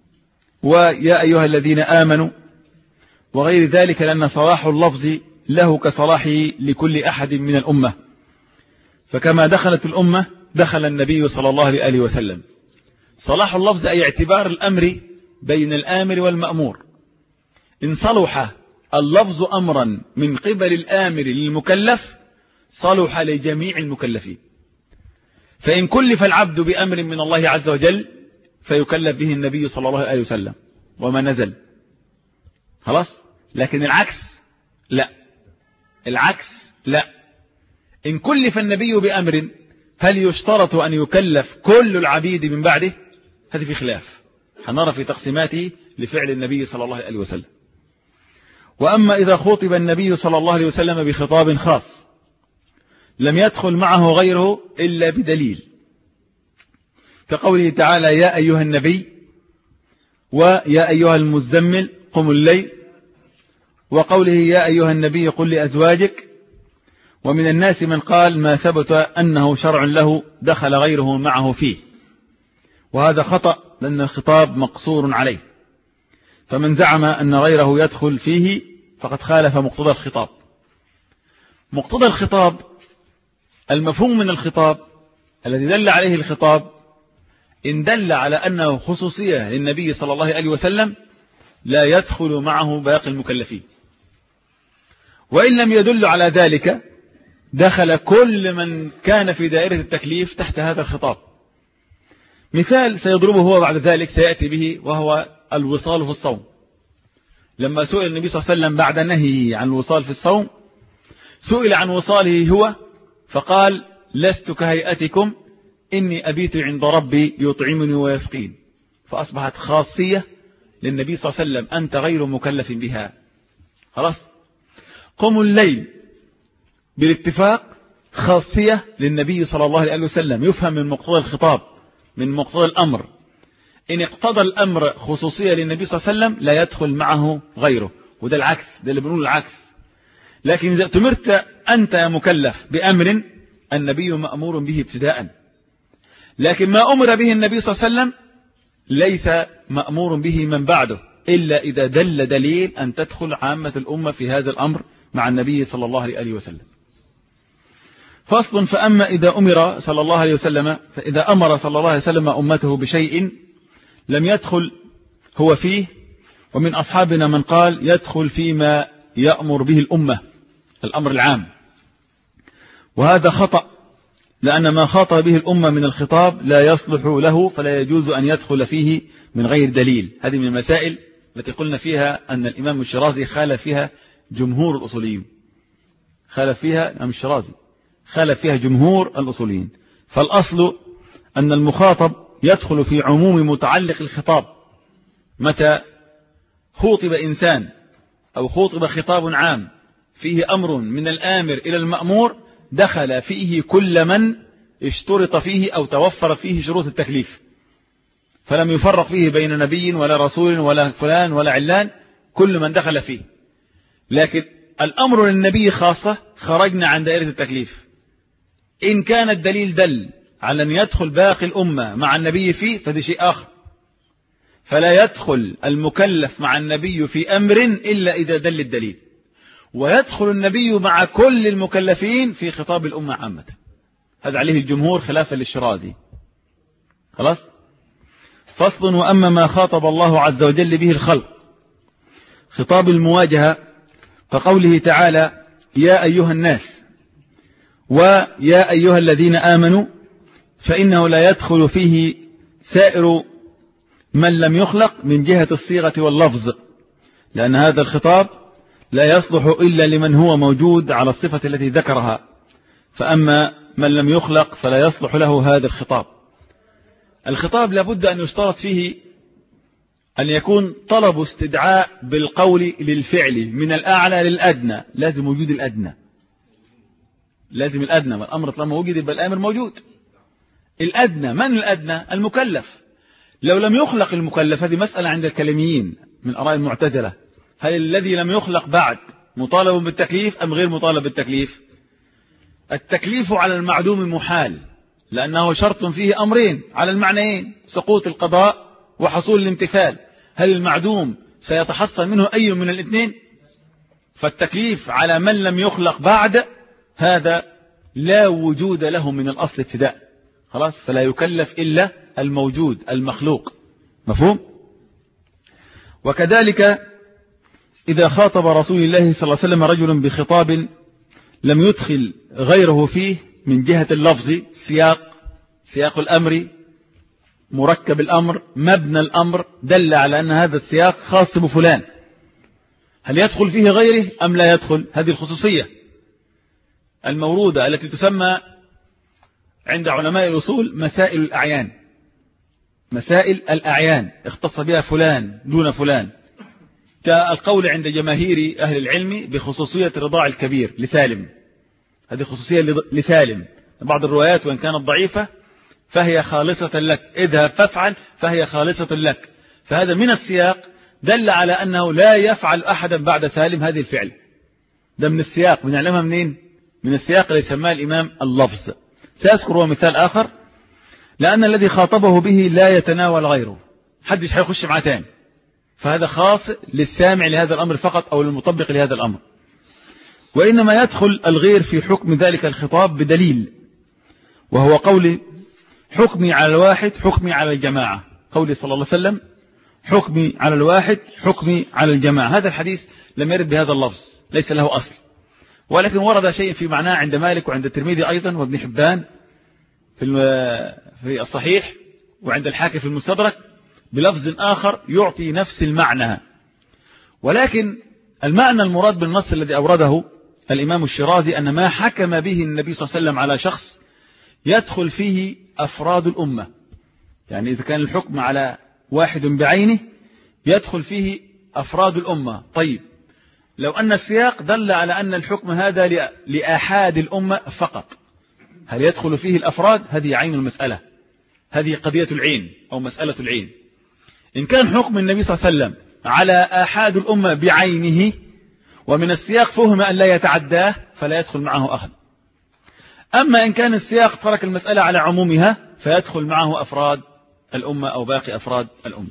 ويا أيها الذين آمنوا وغير ذلك، لأن صلاح اللفظ له كصلاحه لكل أحد من الأمة، فكما دخلت الأمة دخل النبي صلى الله عليه وسلم. صلاح اللفظ أي اعتبار الأمر بين الآمر والمأمور. إن صلح اللفظ أمرا من قبل الآمر للمكلف صلح لجميع المكلفين، فإن كلف العبد بأمر من الله عز وجل فيكلف به النبي صلى الله عليه وسلم وما نزل خلاص. لكن العكس لا، العكس لا. إن كلف النبي بأمر هل يشترط أن يكلف كل العبيد من بعده؟ هذا في خلاف، هنرى في تقسيماته لفعل النبي صلى الله عليه وسلم. وأما إذا خطب النبي صلى الله عليه وسلم بخطاب خاص لم يدخل معه غيره إلا بدليل، كقوله تعالى يا أيها النبي ويا أيها المزمل قم الليل، وقوله يا أيها النبي قل لأزواجك. ومن الناس من قال ما ثبت أنه شرع له دخل غيره معه فيه، وهذا خطأ لأن الخطاب مقصور عليه، فمن زعم أن غيره يدخل فيه فقد خالف مقتضى الخطاب. مقتضى الخطاب المفهوم من الخطاب الذي دل عليه الخطاب إن دل على أنه خصوصية للنبي صلى الله عليه وسلم لا يدخل معه باقي المكلفين، وإن لم يدل على ذلك دخل كل من كان في دائرة التكليف تحت هذا الخطاب. مثال سيضربه هو بعد ذلك سيأتي به، وهو الوصال في الصوم. لما سئل النبي صلى الله عليه وسلم بعد نهيه عن الوصال في الصوم سئل عن وصاله هو فقال لست كهيئتكم إني أبيت عند ربي يطعمني ويسقين، فأصبحت خاصية للنبي صلى الله عليه وسلم أنت غير مكلف بها خلاص. قم الليل بالاتفاق خاصية للنبي صلى الله عليه وسلم، يفهم من مقتضى الخطاب من مقتضى الأمر. إن اقتضى الأمر خصوصية للنبي صلى الله عليه وسلم لا يدخل معه غيره، وده العكس، ده اللي بنقول العكس. لكن إذا أتمرت أنت مكلف بأمر النبي مأمور به ابتداء، لكن ما أمر به النبي صلى الله عليه وسلم ليس مأمور به من بعده إلا إذا دل دليل أن تدخل عامة الأمة في هذا الأمر مع النبي صلى الله عليه وسلم. فصل. فأما إذا أمر صلى الله عليه وسلم فإذا أمر صلى الله عليه وسلم أمته بشيء لم يدخل هو فيه، ومن أصحابنا من قال يدخل فيما يأمر به الأمة الأمر العام، وهذا خطأ، لأن ما خاطب به الأمة من الخطاب لا يصلح له فلا يجوز أن يدخل فيه من غير دليل. هذه من المسائل التي قلنا فيها أن الإمام الشرازي خالف فيها جمهور الأصوليين، خالف فيها الإمام الشرازي خالف فيها جمهور الأصوليين. فالأصل أن المخاطب يدخل في عموم متعلق الخطاب. متى خوطب إنسان أو خوطب خطاب عام فيه أمر من الآمر إلى المأمور دخل فيه كل من اشترط فيه أو توفر فيه شروط التكليف، فلم يفرق فيه بين نبي ولا رسول ولا فلان ولا علان، كل من دخل فيه. لكن الأمر للنبي خاصة خرجنا عن دائرة التكليف. إن كان الدليل دل على أن يدخل باقي الأمة مع النبي فيه فده شيء آخر، فلا يدخل المكلف مع النبي في أمر إلا إذا دل الدليل. ويدخل النبي مع كل المكلفين في خطاب الأمة عامة. هذا عليه الجمهور خلافا للشرازي. خلاص. فصل. وأما ما خاطب الله عز وجل به الخلق خطاب المواجهة فقوله تعالى يا أيها الناس ويا أيها الذين آمنوا فإنه لا يدخل فيه سائر من لم يخلق من جهة الصيغة واللفظ، لأن هذا الخطاب لا يصلح إلا لمن هو موجود على الصفة التي ذكرها، فأما من لم يخلق فلا يصلح له هذا الخطاب. الخطاب لابد أن يشترط فيه أن يكون طلب استدعاء بالقول للفعل من الأعلى للأدنى، لازم وجود الأدنى، لازم الأدنى، والأمر طالما وجد يبقى الأمر موجود. الأدنى من الأدنى؟ المكلف. لو لم يخلق المكلف، هذه مسألة عند الكلاميين من آراء المعتزلة، هل الذي لم يخلق بعد مطالب بالتكليف أم غير مطالب بالتكليف؟ التكليف على المعدوم محال، لأنه شرط فيه أمرين على المعنيين، سقوط القضاء وحصول الامتثال. هل المعدوم سيتحصل منه أي من الاثنين؟ فالتكليف على من لم يخلق بعد هذا لا وجود له من الأصل ابتداء، خلاص، فلا يكلف إلا الموجود المخلوق. مفهوم؟ وكذلك إذا خاطب رسول الله صلى الله عليه وسلم رجل بخطاب لم يدخل غيره فيه من جهة اللفظ، سياق سياق الأمر، مركب الأمر، مبنى الأمر، دل على أن هذا السياق خاص بفلان، هل يدخل فيه غيره أم لا يدخل؟ هذه الخصوصية المورودة التي تسمى عند علماء الأصول مسائل الأعيان. مسائل الأعيان اختص بها فلان دون فلان، كالقول عند جماهير أهل العلم بخصوصية رضاع الكبير لسالم، هذه خصوصية لسالم. بعض الروايات وإن كانت ضعيفة فهي خالصة لك، اذهب فافعل فهي خالصة لك، فهذا من السياق دل على أنه لا يفعل أحدا بعد سالم هذه الفعل. ده من السياق، بنعلمها منين؟ من السياق اللي يسماه الإمام اللفظ. سأذكر هو مثال آخر، لأن الذي خاطبه به لا يتناول غيره، حدش هيخش معاه تاني، فهذا خاص للسامع لهذا الأمر فقط أو للمطبق لهذا الأمر. وإنما يدخل الغير في حكم ذلك الخطاب بدليل، وهو قول حكمي على الواحد حكمي على الجماعة، قول صلى الله عليه وسلم حكمي على الواحد حكمي على الجماعة. هذا الحديث لم يرد بهذا اللفظ، ليس له أصل، ولكن ورد شيء في معناه عند مالك وعند الترمذي أيضا وابن حبان في في الصحيح، وعند الحاكم في المستدرك بلفظ آخر يعطي نفس المعنى. ولكن المعنى المراد بالنص الذي أورده الإمام الشرازي أن ما حكم به النبي صلى الله عليه وسلم على شخص يدخل فيه أفراد الأمة، يعني إذا كان الحكم على واحد بعينه يدخل فيه أفراد الأمة. طيب، لو أن السياق دل على أن الحكم هذا لآحاد الأمة فقط، هل يدخل فيه الأفراد؟ هذه عين المسألة، هذه قضية العين أو مسألة العين. إن كان حكم النبي صلى الله عليه وسلم على آحاد الأمة بعينه ومن السياق فهم أن لا يتعداه فلا يدخل معه أخذ. أما إن كان السياق ترك المسألة على عمومها فيدخل معه أفراد الأمة أو باقي أفراد الأمة.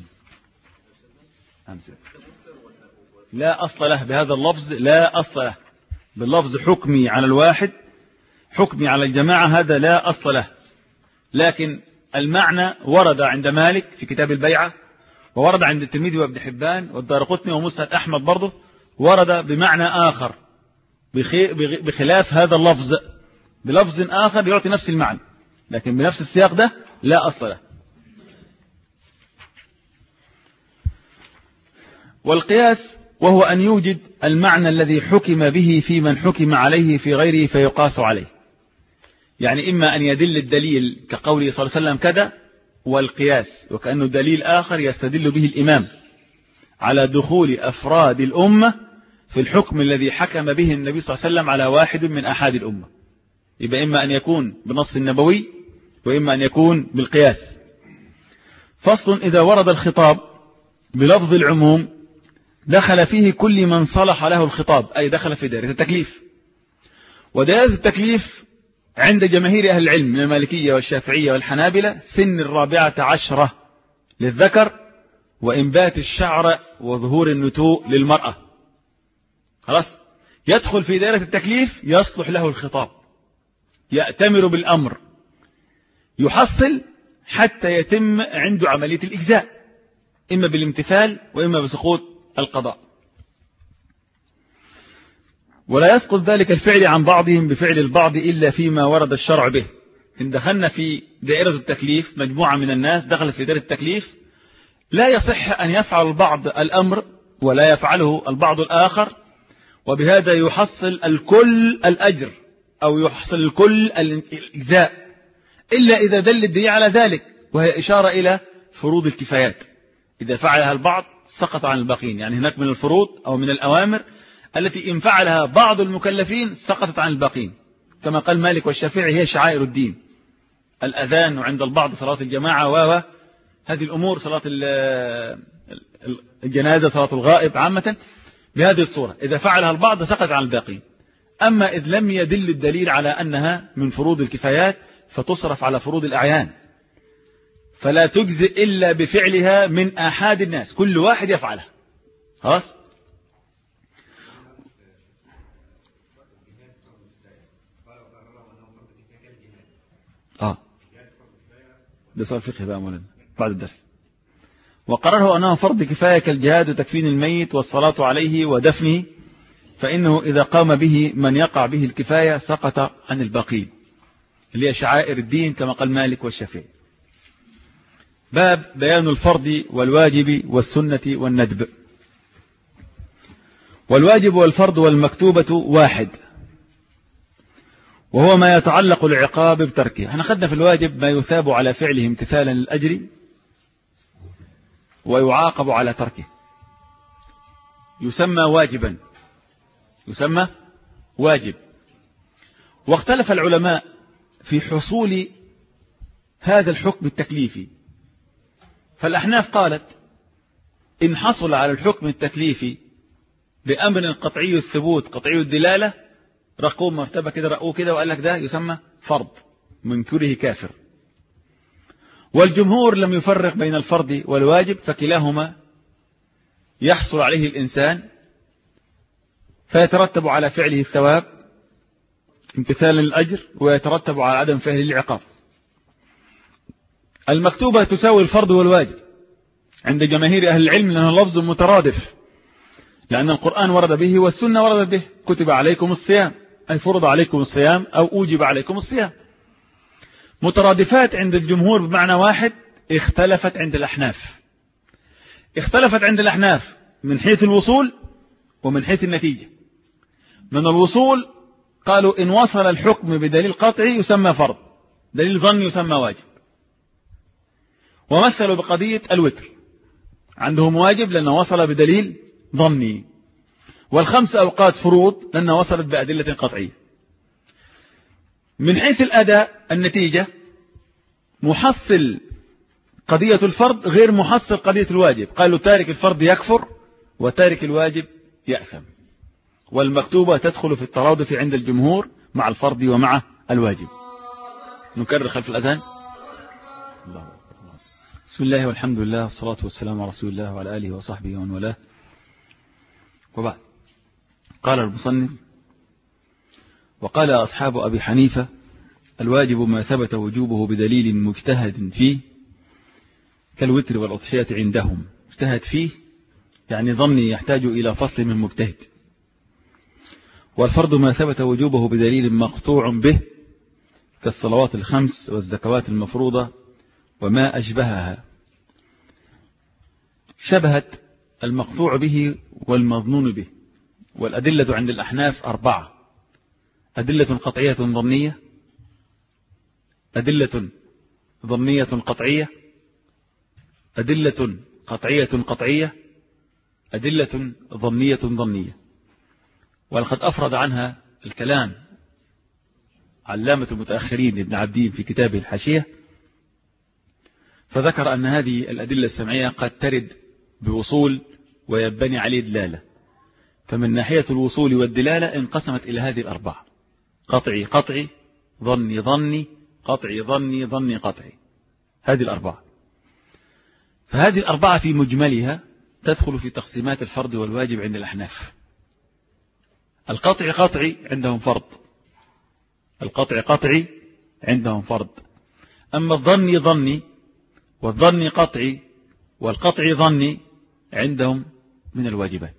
لا أصل له بهذا اللفظ، لا أصل له باللفظ حكمي على الواحد حكمي على الجماعة، هذا لا أصل له. لكن المعنى ورد عند مالك في كتاب البيعة، وورد عند الترمذي وابن حبان والدارقطني ومسند أحمد برضه، ورد بمعنى آخر بخلاف هذا اللفظ، بلفظ آخر يعطي نفس المعنى، لكن بنفس السياق ده لا أصل له. والقياس وهو أن يوجد المعنى الذي حكم به في من حكم عليه في غيره فيقاس عليه. يعني إما أن يدل الدليل كقوله صلى الله عليه وسلم كذا، والقياس وكأنه دليل آخر يستدل به الإمام على دخول أفراد الأمة في الحكم الذي حكم به النبي صلى الله عليه وسلم على واحد من أحد الأمة. يبقى إما أن يكون بنص النبوي وإما أن يكون بالقياس. فصل. إذا ورد الخطاب بلفظ العموم دخل فيه كل من صلح له الخطاب، أي دخل في دائرة التكليف. ودائرة التكليف عند جماهير أهل العلم من المالكية والشافعية والحنابلة سن الرابعة عشرة للذكر، وإنبات الشعر وظهور النتوء للمرأة. خلاص، يدخل في دائرة التكليف يصلح له الخطاب، يأتمر بالأمر، يحصل حتى يتم عنده عملية الإجزاء، إما بالامتثال وإما بسقوط القضاء. ولا يسقط ذلك الفعل عن بعضهم بفعل البعض إلا فيما ورد الشرع به. إن دخلنا في دائرة التكليف، مجموعة من الناس دخلت في دائرة التكليف، لا يصح أن يفعل البعض الأمر ولا يفعله البعض الآخر، وبهذا يحصل الكل الأجر أو يحصل الكل الإجزاء، إلا إذا دل الدليل على ذلك، وهي إشارة إلى فروض الكفايات. إذا فعلها البعض سقط عن الباقين، يعني هناك من الفروض أو من الأوامر التي إن فعلها بعض المكلفين سقطت عن الباقين، كما قال مالك والشافعي هي شعائر الدين. الأذان وعند البعض صلاة الجماعة و هذه الأمور، صلاة الجنازة، صلاة الغائب عامة، بهذه الصورة إذا فعلها البعض سقط عن الباقين. أما إذ لم يدل الدليل على أنها من فروض الكفايات فتصرف على فروض الأعيان، فلا تجزئ إلا بفعلها من آحاد الناس، كل واحد يفعلها. خلاص. آه ده سؤال فقهي بقى مولانا بعد الدرس. وقرره أنه فرض كفاية كالجهاد وتكفين الميت والصلاة عليه ودفنه، فإنه إذا قام به من يقع به الكفاية سقط عن الباقين، اللي هي شعائر الدين كما قال مالك والشافعي. باب بيان الفرض والواجب والسنة والندب. والواجب والفرض والمكتوبة واحد، وهو ما يتعلق العقاب بتركه. احنا خدنا في الواجب ما يثاب على فعله امتثالا للأجر، ويعاقب على تركه، يسمى واجبا، يسمى واجب. واختلف العلماء في حصول هذا الحكم التكليفي، فالأحناف قالت إن حصل على الحكم التكليفي بأمر قطعي الثبوت قطعي الدلالة، رقوم مرتبة كده رقوه كده وقال لك ده يسمى فرض، منكره كافر. والجمهور لم يفرق بين الفرض والواجب، فكلاهما يحصل عليه الإنسان فيترتب على فعله الثواب امتثالا للأجر، ويترتب على عدم فعله العقاب. المكتوبة تساوي الفرض والواجب عند جماهير أهل العلم، لأنه لفظ مترادف، لأن القرآن ورد به والسنة وردت به. كتب عليكم الصيام أي فرض عليكم الصيام أو أوجب عليكم الصيام. مترادفات عند الجمهور بمعنى واحد، اختلفت عند الأحناف. اختلفت عند الأحناف من حيث الوصول ومن حيث النتيجة. من الوصول قالوا إن وصل الحكم بدليل قطعي يسمى فرض، دليل ظني يسمى واجب. ومثلوا بقضية الوتر، عندهم واجب لأنه وصل بدليل ظني، والخمس أوقات فروض لأنها وصلت بأدلة قطعية. من حيث الأداء النتيجة محصل قضية الفرض غير محصل قضية الواجب، قالوا تارك الفرض يكفر وتارك الواجب يأثم. والمكتوبة تدخل في الترادف عند الجمهور مع الفرض ومع الواجب. نكرر خلف الأذان. الله. بسم الله والحمد لله والصلاة والسلام على رسول الله وعلى آله وصحبه ومن والاه، وبعد. قال المصنف: وقال أصحاب أبي حنيفة: الواجب ما ثبت وجوبه بدليل مجتهد فيه كالوتر والأضحية عندهم. مجتهد فيه يعني ظني يحتاج إلى فصل من مجتهد. والفرض ما ثبت وجوبه بدليل مقطوع به كالصلوات الخمس والزكوات المفروضة وما أشبهها. شبهت المقطوع به والمظنون به. والأدلة عند الأحناف أربعة: أدلة قطعية ظنية، أدلة ظنية قطعية، أدلة قطعية قطعية، أدلة ظنية ظنية. ولقد أفرد عنها الكلام علامة المتأخرين ابن عبدين في كتابه الحاشية، فذكر أن هذه الأدلة السمعية قد ترد بوصول ويبني عليه دلالة. فمن ناحية الوصول والدلالة انقسمت إلى هذه الأربعة: قطعي قطعي، ظني ظني، قطعي ظني، ظني قطعي. هذه الأربعة. فهذه الأربعة في مجملها تدخل في تقسيمات الفرض والواجب عند الأحناف. القطع قطعي عندهم فرض، القطع قطعي عندهم فرض. أما الظني ظني والظني قطعي والقطعي ظني عندهم من الواجبات.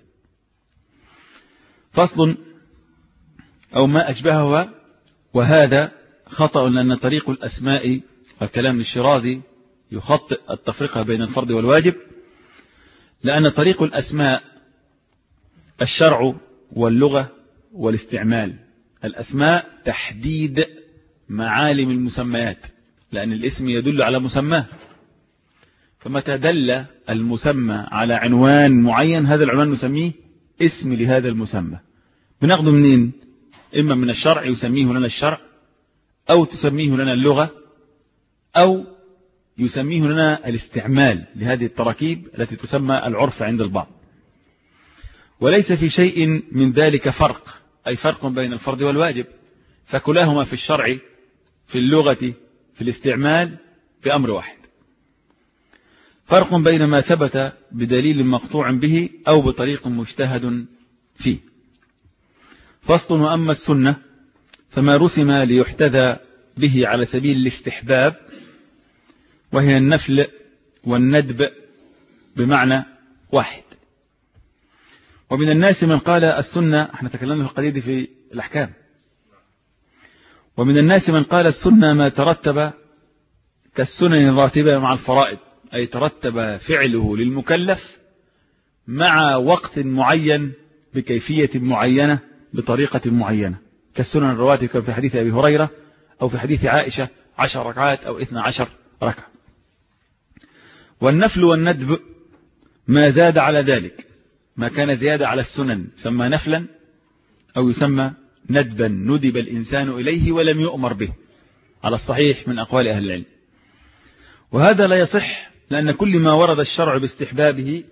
فصل أو ما أشبهها. وهذا خطأ، لأن طريق الأسماء الكلام للشيرازي يخطئ التفرقة بين الفرض والواجب، لأن طريق الأسماء الشرع واللغة والاستعمال. الأسماء تحديد معالم المسميات، لأن الاسم يدل على مسماه، فمتى دل المسمى على عنوان معين هذا العنوان نسميه اسم لهذا المسمى. بناخده منين؟ إما من الشرع يسميه لنا الشرع، أو تسميه لنا اللغة، أو يسميه لنا الاستعمال لهذه التراكيب التي تسمى العرف عند البعض. وليس في شيء من ذلك فرق، أي فرق بين الفرض والواجب، فكلاهما في الشرع في اللغة في الاستعمال بأمر واحد. فرق بين ما ثبت بدليل مقطوع به أو بطريق مجتهد فيه. فصل. وأما السنة فما رسم ليحتذى به على سبيل الاستحباب، وهي النفل والندب بمعنى واحد. ومن الناس من قال السنة، احنا تكلمنا في القضية في الأحكام، ومن الناس من قال السنة ما ترتب كالسنن الراتبة مع الفرائض، أي ترتب فعله للمكلف مع وقت معين بكيفية معينة بطريقة معينة، كالسنن الرواتب كما في حديث أبي هريرة أو في حديث عائشة عشر ركعات أو اثنى عشر ركعة. والنفل والندب ما زاد على ذلك، ما كان زيادة على السنن يسمى نفلا أو يسمى ندبا، ندب الإنسان إليه ولم يؤمر به على الصحيح من أقوال أهل العلم. وهذا لا يصح، لأن كل ما ورد الشرع باستحبابه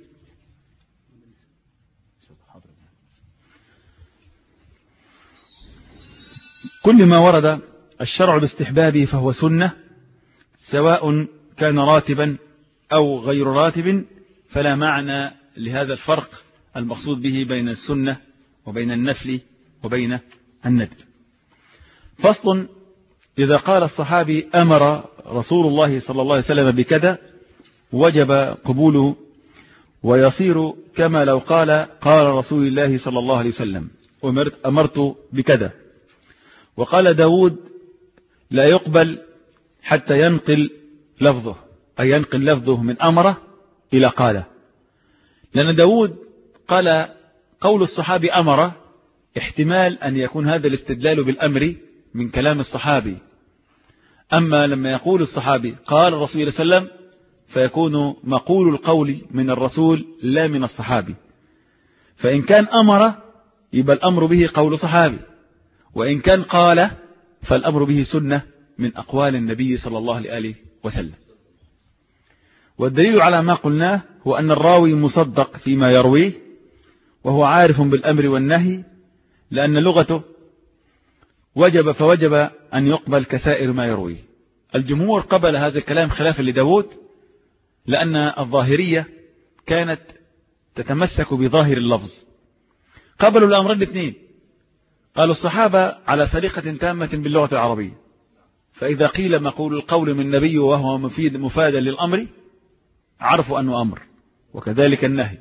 كل ما ورد الشرع باستحبابه فهو سنة، سواء كان راتبا أو غير راتب، فلا معنى لهذا الفرق المقصود به بين السنة وبين النفل وبين الندب. فصل. إذا قال الصحابي أمر رسول الله صلى الله عليه وسلم بكذا وجب قبوله، ويصير كما لو قال قال رسول الله صلى الله عليه وسلم أمرت بكذا. وقال داود لا يقبل حتى ينقل لفظه، أي ينقل لفظه من أمره إلى قاله، لأن داود قال قول الصحابي أمره احتمال أن يكون هذا الاستدلال بالأمر من كلام الصحابي. أما لما يقول الصحابي قال الرسول صلى الله عليه وسلم فيكون مقول القول من الرسول لا من الصحابي. فإن كان أمر يبقى الأمر به قول صحابي، وإن كان قال فالأمر به سنة من أقوال النبي صلى الله عليه وسلم. والدليل على ما قلناه هو أن الراوي مصدق فيما يرويه، وهو عارف بالأمر والنهي، لأن لغته وجب فوجب أن يقبل كسائر ما يرويه. الجمهور قبل هذا الكلام خلافا لداود، لأن الظاهرية كانت تتمسك بظاهر اللفظ، قبلوا الأمرين الاثنين. قالوا الصحابة على سليقة تامة باللغة العربية، فإذا قيل مقول القول من النبي وهو مفيد مفادا للأمر عرفوا أنه أمر، وكذلك النهي.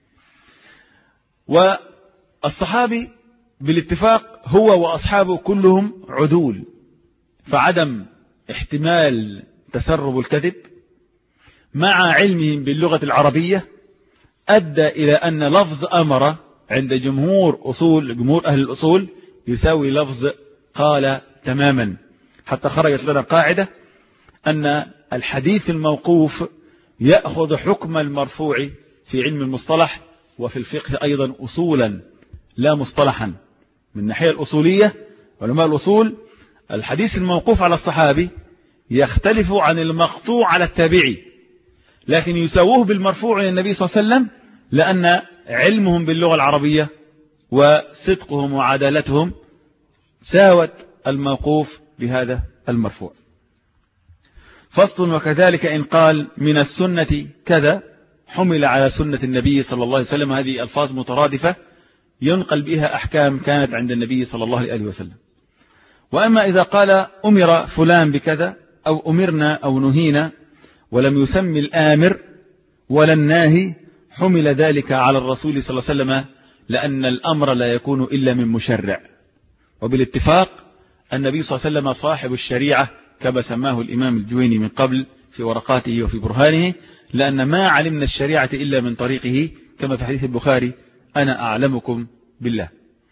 والصحابي بالاتفاق هو وأصحابه كلهم عدول، فعدم احتمال تسرب الكذب مع علمهم باللغة العربية أدى إلى أن لفظ أمر عند جمهور أصول جمهور أهل الأصول يساوي لفظ قال تماما، حتى خرجت لنا قاعدة أن الحديث الموقوف يأخذ حكم المرفوع في علم المصطلح وفي الفقه أيضا أصولا لا مصطلحا. من الناحية الأصولية علماء الأصول الحديث الموقوف على الصحابي يختلف عن المقطوع على التابعي، لكن يساووه بالمرفوع إلى النبي صلى الله عليه وسلم، لأن علمهم باللغة العربية وصدقهم وعدالتهم ساوت الموقوف بهذا المرفوع. فصل. وكذلك إن قال من السنة كذا حمل على سنة النبي صلى الله عليه وسلم، هذه ألفاظ مترادفة ينقل بها أحكام كانت عند النبي صلى الله عليه وسلم. وأما إذا قال أمر فلان بكذا أو أمرنا أو نهينا ولم يسمي الآمر ولا الناهي حمل ذلك على الرسول صلى الله عليه وسلم، لأن الأمر لا يكون إلا من مشرع. وبالاتفاق النبي صلى الله عليه وسلم صاحب الشريعة كما سماه الإمام الجويني من قبل في ورقاته وفي برهانه، لأن ما علمنا الشريعة إلا من طريقه، كما في حديث البخاري أنا أعلمكم بالله.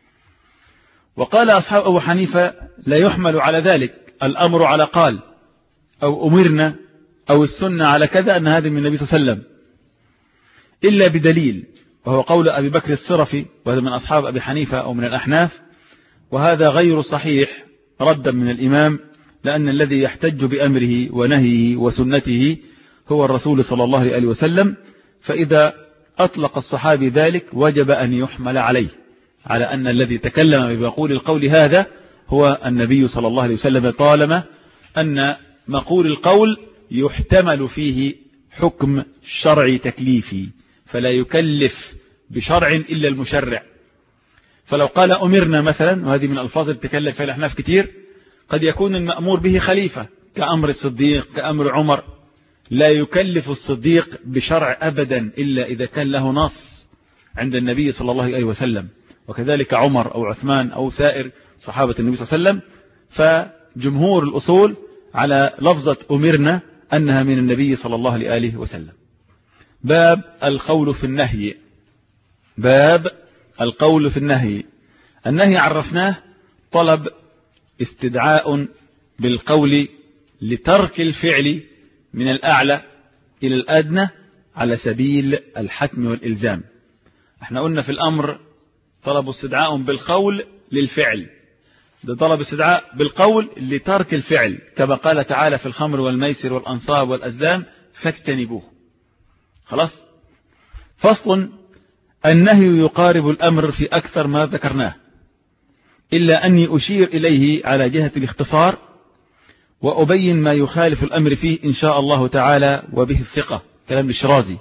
وقال أصحاب أبو حنيفة لا يحمل على ذلك الأمر على قال أو أمرنا أو السنة على كذا أن هذا من النبي صلى الله عليه وسلم إلا بدليل، وهو قول أبي بكر الصرفي وهذا من أصحاب أبي حنيفة أو من الأحناف، وهذا غير صحيح ردا من الإمام، لأن الذي يحتج بأمره ونهيه وسنته هو الرسول صلى الله عليه وسلم، فإذا أطلق الصحابي ذلك وجب أن يحمل عليه على أن الذي تكلم بمقول القول هذا هو النبي صلى الله عليه وسلم، طالما أن مقول القول يحتمل فيه حكم شرعي تكليفي، فلا يكلف بشرع إلا المشرع. فلو قال أمرنا مثلا، وهذه من الألفاظ اللي تكلف فيها الأحناف كتير، قد يكون المأمور به خليفة كأمر الصديق كأمر عمر، لا يكلف الصديق بشرع أبدا إلا إذا كان له نص عند النبي صلى الله عليه وسلم، وكذلك عمر أو عثمان أو سائر صحابة النبي صلى الله عليه وسلم. فجمهور الأصول على لفظة أمرنا أنها من النبي صلى الله عليه وسلم. باب القول في النهي. باب القول في النهي. النهي عرفناه طلب استدعاء بالقول لترك الفعل من الأعلى إلى الأدنى على سبيل الحتم والإلزام. احنا قلنا في الأمر طلب استدعاء بالقول للفعل، ده طلب استدعاء بالقول لترك الفعل، كما قال تعالى في الخمر والميسر والأنصاب والأزلام فاجتنبوه. خلاص. فصل. النهي يقارب الأمر في أكثر ما ذكرناه، إلا أني أشير إليه على جهة الاختصار، وأبين ما يخالف الأمر فيه إن شاء الله تعالى وبه الثقة، كلام الشرازي.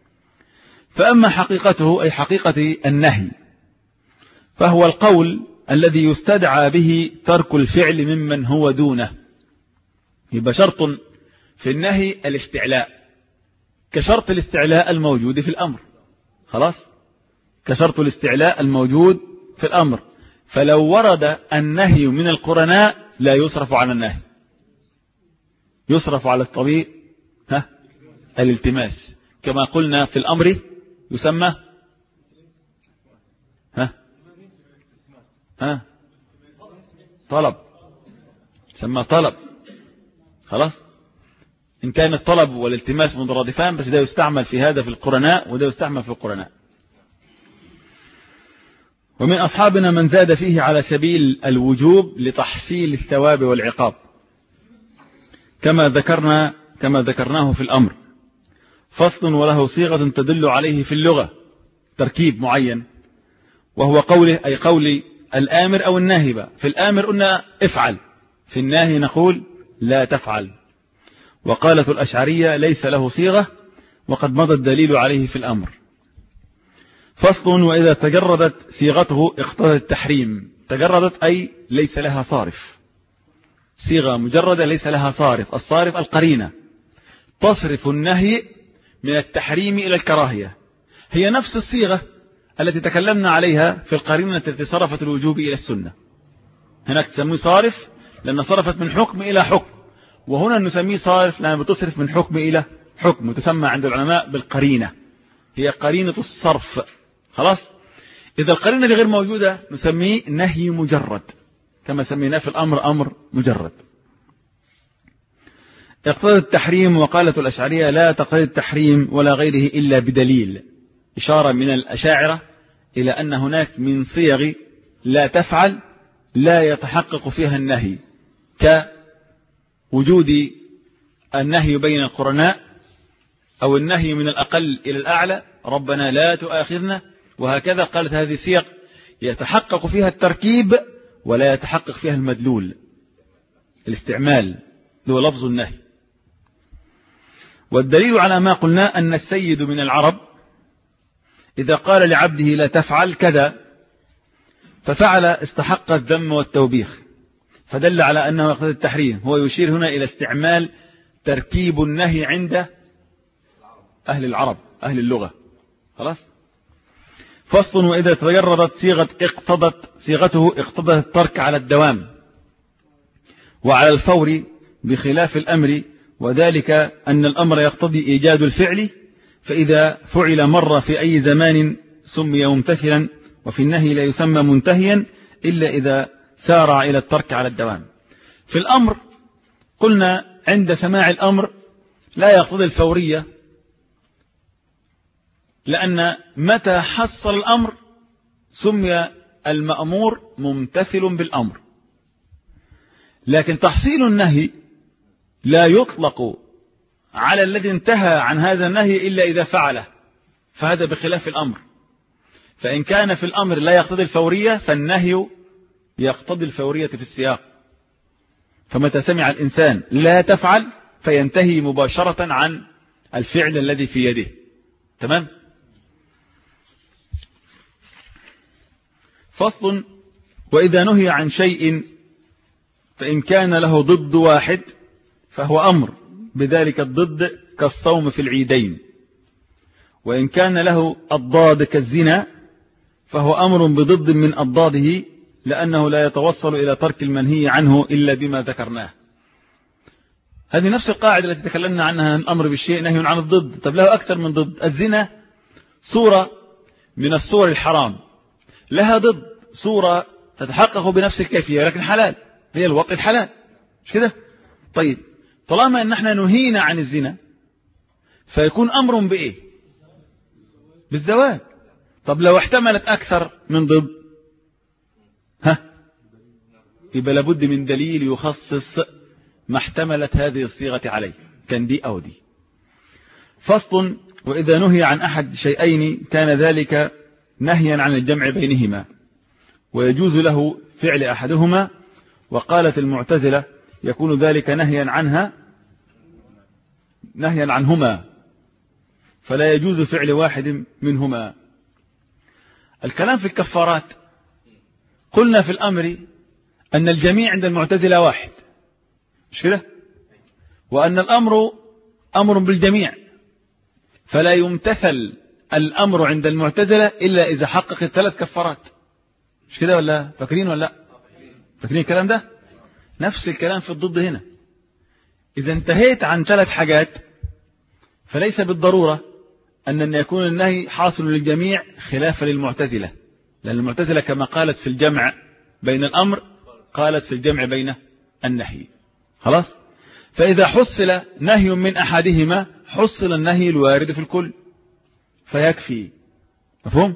فأما حقيقته أي حقيقة النهي فهو القول الذي يستدعى به ترك الفعل ممن هو دونه. يبقى شرط في النهي الاستعلاء كشرط الاستعلاء الموجود في الأمر. خلاص، كشرط الاستعلاء الموجود في الأمر. فلو ورد النهي من القرناء لا يصرف على النهي، يصرف على الطبيب ها الالتماس، كما قلنا في الأمر يسمى ها ها طلب، يسمى طلب. خلاص. إن كان الطلب والالتماس مترادفان، بس ده يستعمل في هذا في القرناء وده يستعمل في القرناء. ومن أصحابنا من زاد فيه على سبيل الوجوب لتحصيل الثواب والعقاب، كما ذكرنا كما ذكرناه في الأمر. فصل. وله صيغة تدل عليه في اللغة تركيب معين، وهو قوله أي قول الآمر أو الناهي. بقى في الآمر قلنا افعل، في الناهي نقول لا تفعل. وقالت الأشعرية ليس له صيغة، وقد مضى الدليل عليه في الأمر. فصل. وإذا تجردت صيغته اقتضت التحريم. تجردت أي ليس لها صارف، صيغة مجردة ليس لها صارف. الصارف القرينة تصرف النهي من التحريم إلى الكراهية، هي نفس الصيغة التي تكلمنا عليها في القرينة التي صرفت الوجوب إلى السنة. هناك تسميه صارف لأن صرفت من حكم إلى حكم، وهنا نسميه صارف لأنها بتصرف من حكم إلى حكم، وتسمى عند العلماء بالقرينة، هي قرينة الصرف. خلاص. إذا القرينة دي غير موجودة نسميه نهي مجرد، كما سميناه في الأمر أمر مجرد. اقتضى التحريم. وقالت الأشعرية لا تقتضي التحريم ولا غيره إلا بدليل، إشارة من الأشاعرة إلى أن هناك من صيغ لا تفعل لا يتحقق فيها النهي، كوجود النهي بين القرناء، أو النهي من الأقل إلى الأعلى، ربنا لا تؤاخذنا، وهكذا. قالت هذه الصيغ يتحقق فيها التركيب ولا يتحقق فيها المدلول، الاستعمال هو لفظ النهي. والدليل على ما قلنا أن السيد من العرب إذا قال لعبده لا تفعل كذا ففعل استحق الذم والتوبيخ، فدل على أنه يقتضي التحريم. هو يشير هنا إلى استعمال تركيب النهي عند أهل العرب أهل اللغة. خلاص. فصل. وإذا تجردت صيغة اقتضت صيغته اقتضت الترك على الدوام وعلى الفور بخلاف الأمر، وذلك أن الأمر يقتضي إيجاد الفعل، فإذا فعل مرة في أي زمان سمي ممتثلا، وفي النهي لا يسمى منتهيا إلا إذا سارع إلى الترك على الدوام. في الأمر قلنا عند سماع الأمر لا يقتضي الفورية، لأن متى حصل الأمر سمي المأمور ممتثل بالأمر، لكن تحصيل النهي لا يطلق على الذي انتهى عن هذا النهي إلا إذا فعله، فهذا بخلاف الأمر. فإن كان في الأمر لا يقتضي الفورية فالنهي يقتضي الفورية في السياق، فمتى سمع الإنسان لا تفعل فينتهي مباشرة عن الفعل الذي في يده. تمام. فصل. وإذا نهي عن شيء فإن كان له ضد واحد فهو أمر بذلك الضد كالصوم في العيدين، وإن كان له أضداد كالزنا فهو أمر بضد من أضداده، لأنه لا يتوصل إلى ترك المنهي عنه إلا بما ذكرناه. هذه نفس القاعدة التي تكلمنا عنها، الأمر بالشيء نهي عن الضد. طب له أكثر من ضد. الزنا صورة من الصور الحرام، لها ضد صورة تتحقق بنفس الكيفية لكن حلال، هي الوطء الحلال، مش كده؟ طيب طالما أن احنا نهينا عن الزنا فيكون أمر بإيه؟ بالزواج. طب لو احتملت أكثر من ضد ها يبقى لابد من دليل يخصص ما احتملت هذه الصيغة عليه، كان دي أو دي. فصل. وإذا نهي عن أحد شيئين كان ذلك نهيا عن الجمع بينهما، ويجوز له فعل أحدهما، وقالت المعتزلة يكون ذلك نهيا عنها نهيا عنهما، فلا يجوز فعل واحد منهما. الكلام في الكفارات قلنا في الأمر أن الجميع عند المعتزلة واحد، مش كده؟ وأن الأمر أمر بالجميع، فلا يمتثل الأمر عند المعتزلة إلا إذا حقق الثلاث كفارات، مش كده ولا فاكرين ولا لا؟ فاكرين الكلام ده؟ نفس الكلام في الضد هنا. إذا انتهيت عن ثلاث حاجات فليس بالضرورة أن يكون النهي حاصل للجميع خلافا للمعتزلة، لأن المعتزلة كما قالت في الجمع بين الأمر قالت في الجمع بين النهي. خلاص. فإذا حصل نهي من أحدهما حصل النهي الوارد في الكل فيكفي. مفهوم؟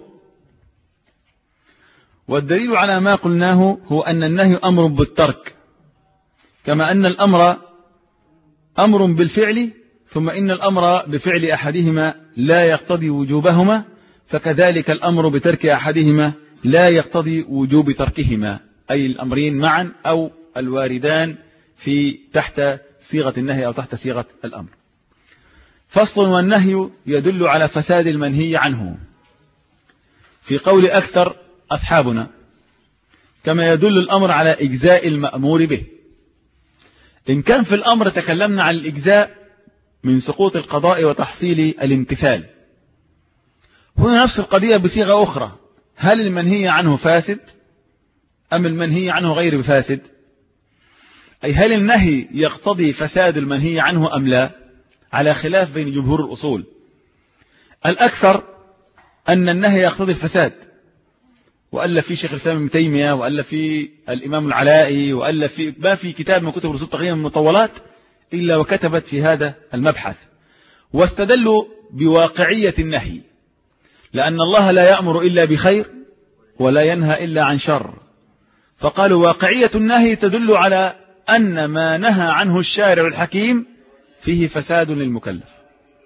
والدليل على ما قلناه هو أن النهي أمر بالترك، كما أن الأمر أمر بالفعل، ثم إن الأمر بفعل أحدهما لا يقتضي وجوبهما، فكذلك الأمر بترك أحدهما لا يقتضي وجوب تركهما، أي الأمرين معا أو الواردان في تحت صيغة النهي أو تحت صيغة الأمر. فصل. والنهي يدل على فساد المنهي عنه في قول أكثر أصحابنا، كما يدل الأمر على إجزاء المأمور به. إن كان في الأمر تكلمنا عن الإجزاء من سقوط القضاء وتحصيل الامتثال، هنا نفس القضية بصيغة أخرى، هل المنهي عنه فاسد أم المنهي عنه غير فاسد؟ أي هل النهي يقتضي فساد المنهي عنه أم لا، على خلاف بين جمهور الأصول. الأكثر أن النهي يقتضي الفساد، وألف في شيخ الإسلام ابن تيمية، وألف في الإمام العلائي، وألف في ما في كتاب من كتب الأصول تقريبا من المطولات إلا وكتبت في هذا المبحث، واستدلوا بواقعية النهي، لأن الله لا يأمر إلا بخير ولا ينهى إلا عن شر، فقالوا واقعية النهي تدل على أن ما نهى عنه الشارع الحكيم فيه فساد للمكلف.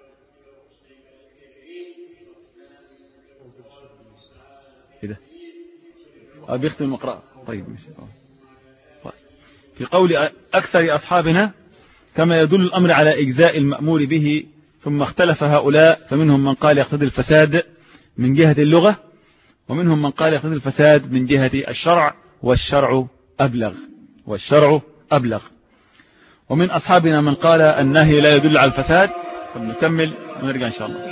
إيه ده؟ بيختم المقرأة. طيب ماشي. في قول أكثر أصحابنا كما يدل الأمر على إجزاء المأمور به، ثم اختلف هؤلاء، فمنهم من قال يقتضي الفساد من جهة اللغة، ومنهم من قال يقتضي الفساد من جهة الشرع والشرع أبلغ والشرع أبلغ ومن أصحابنا من قال النهي لا يدل على الفساد. فبنكمل ونرجع إن شاء الله.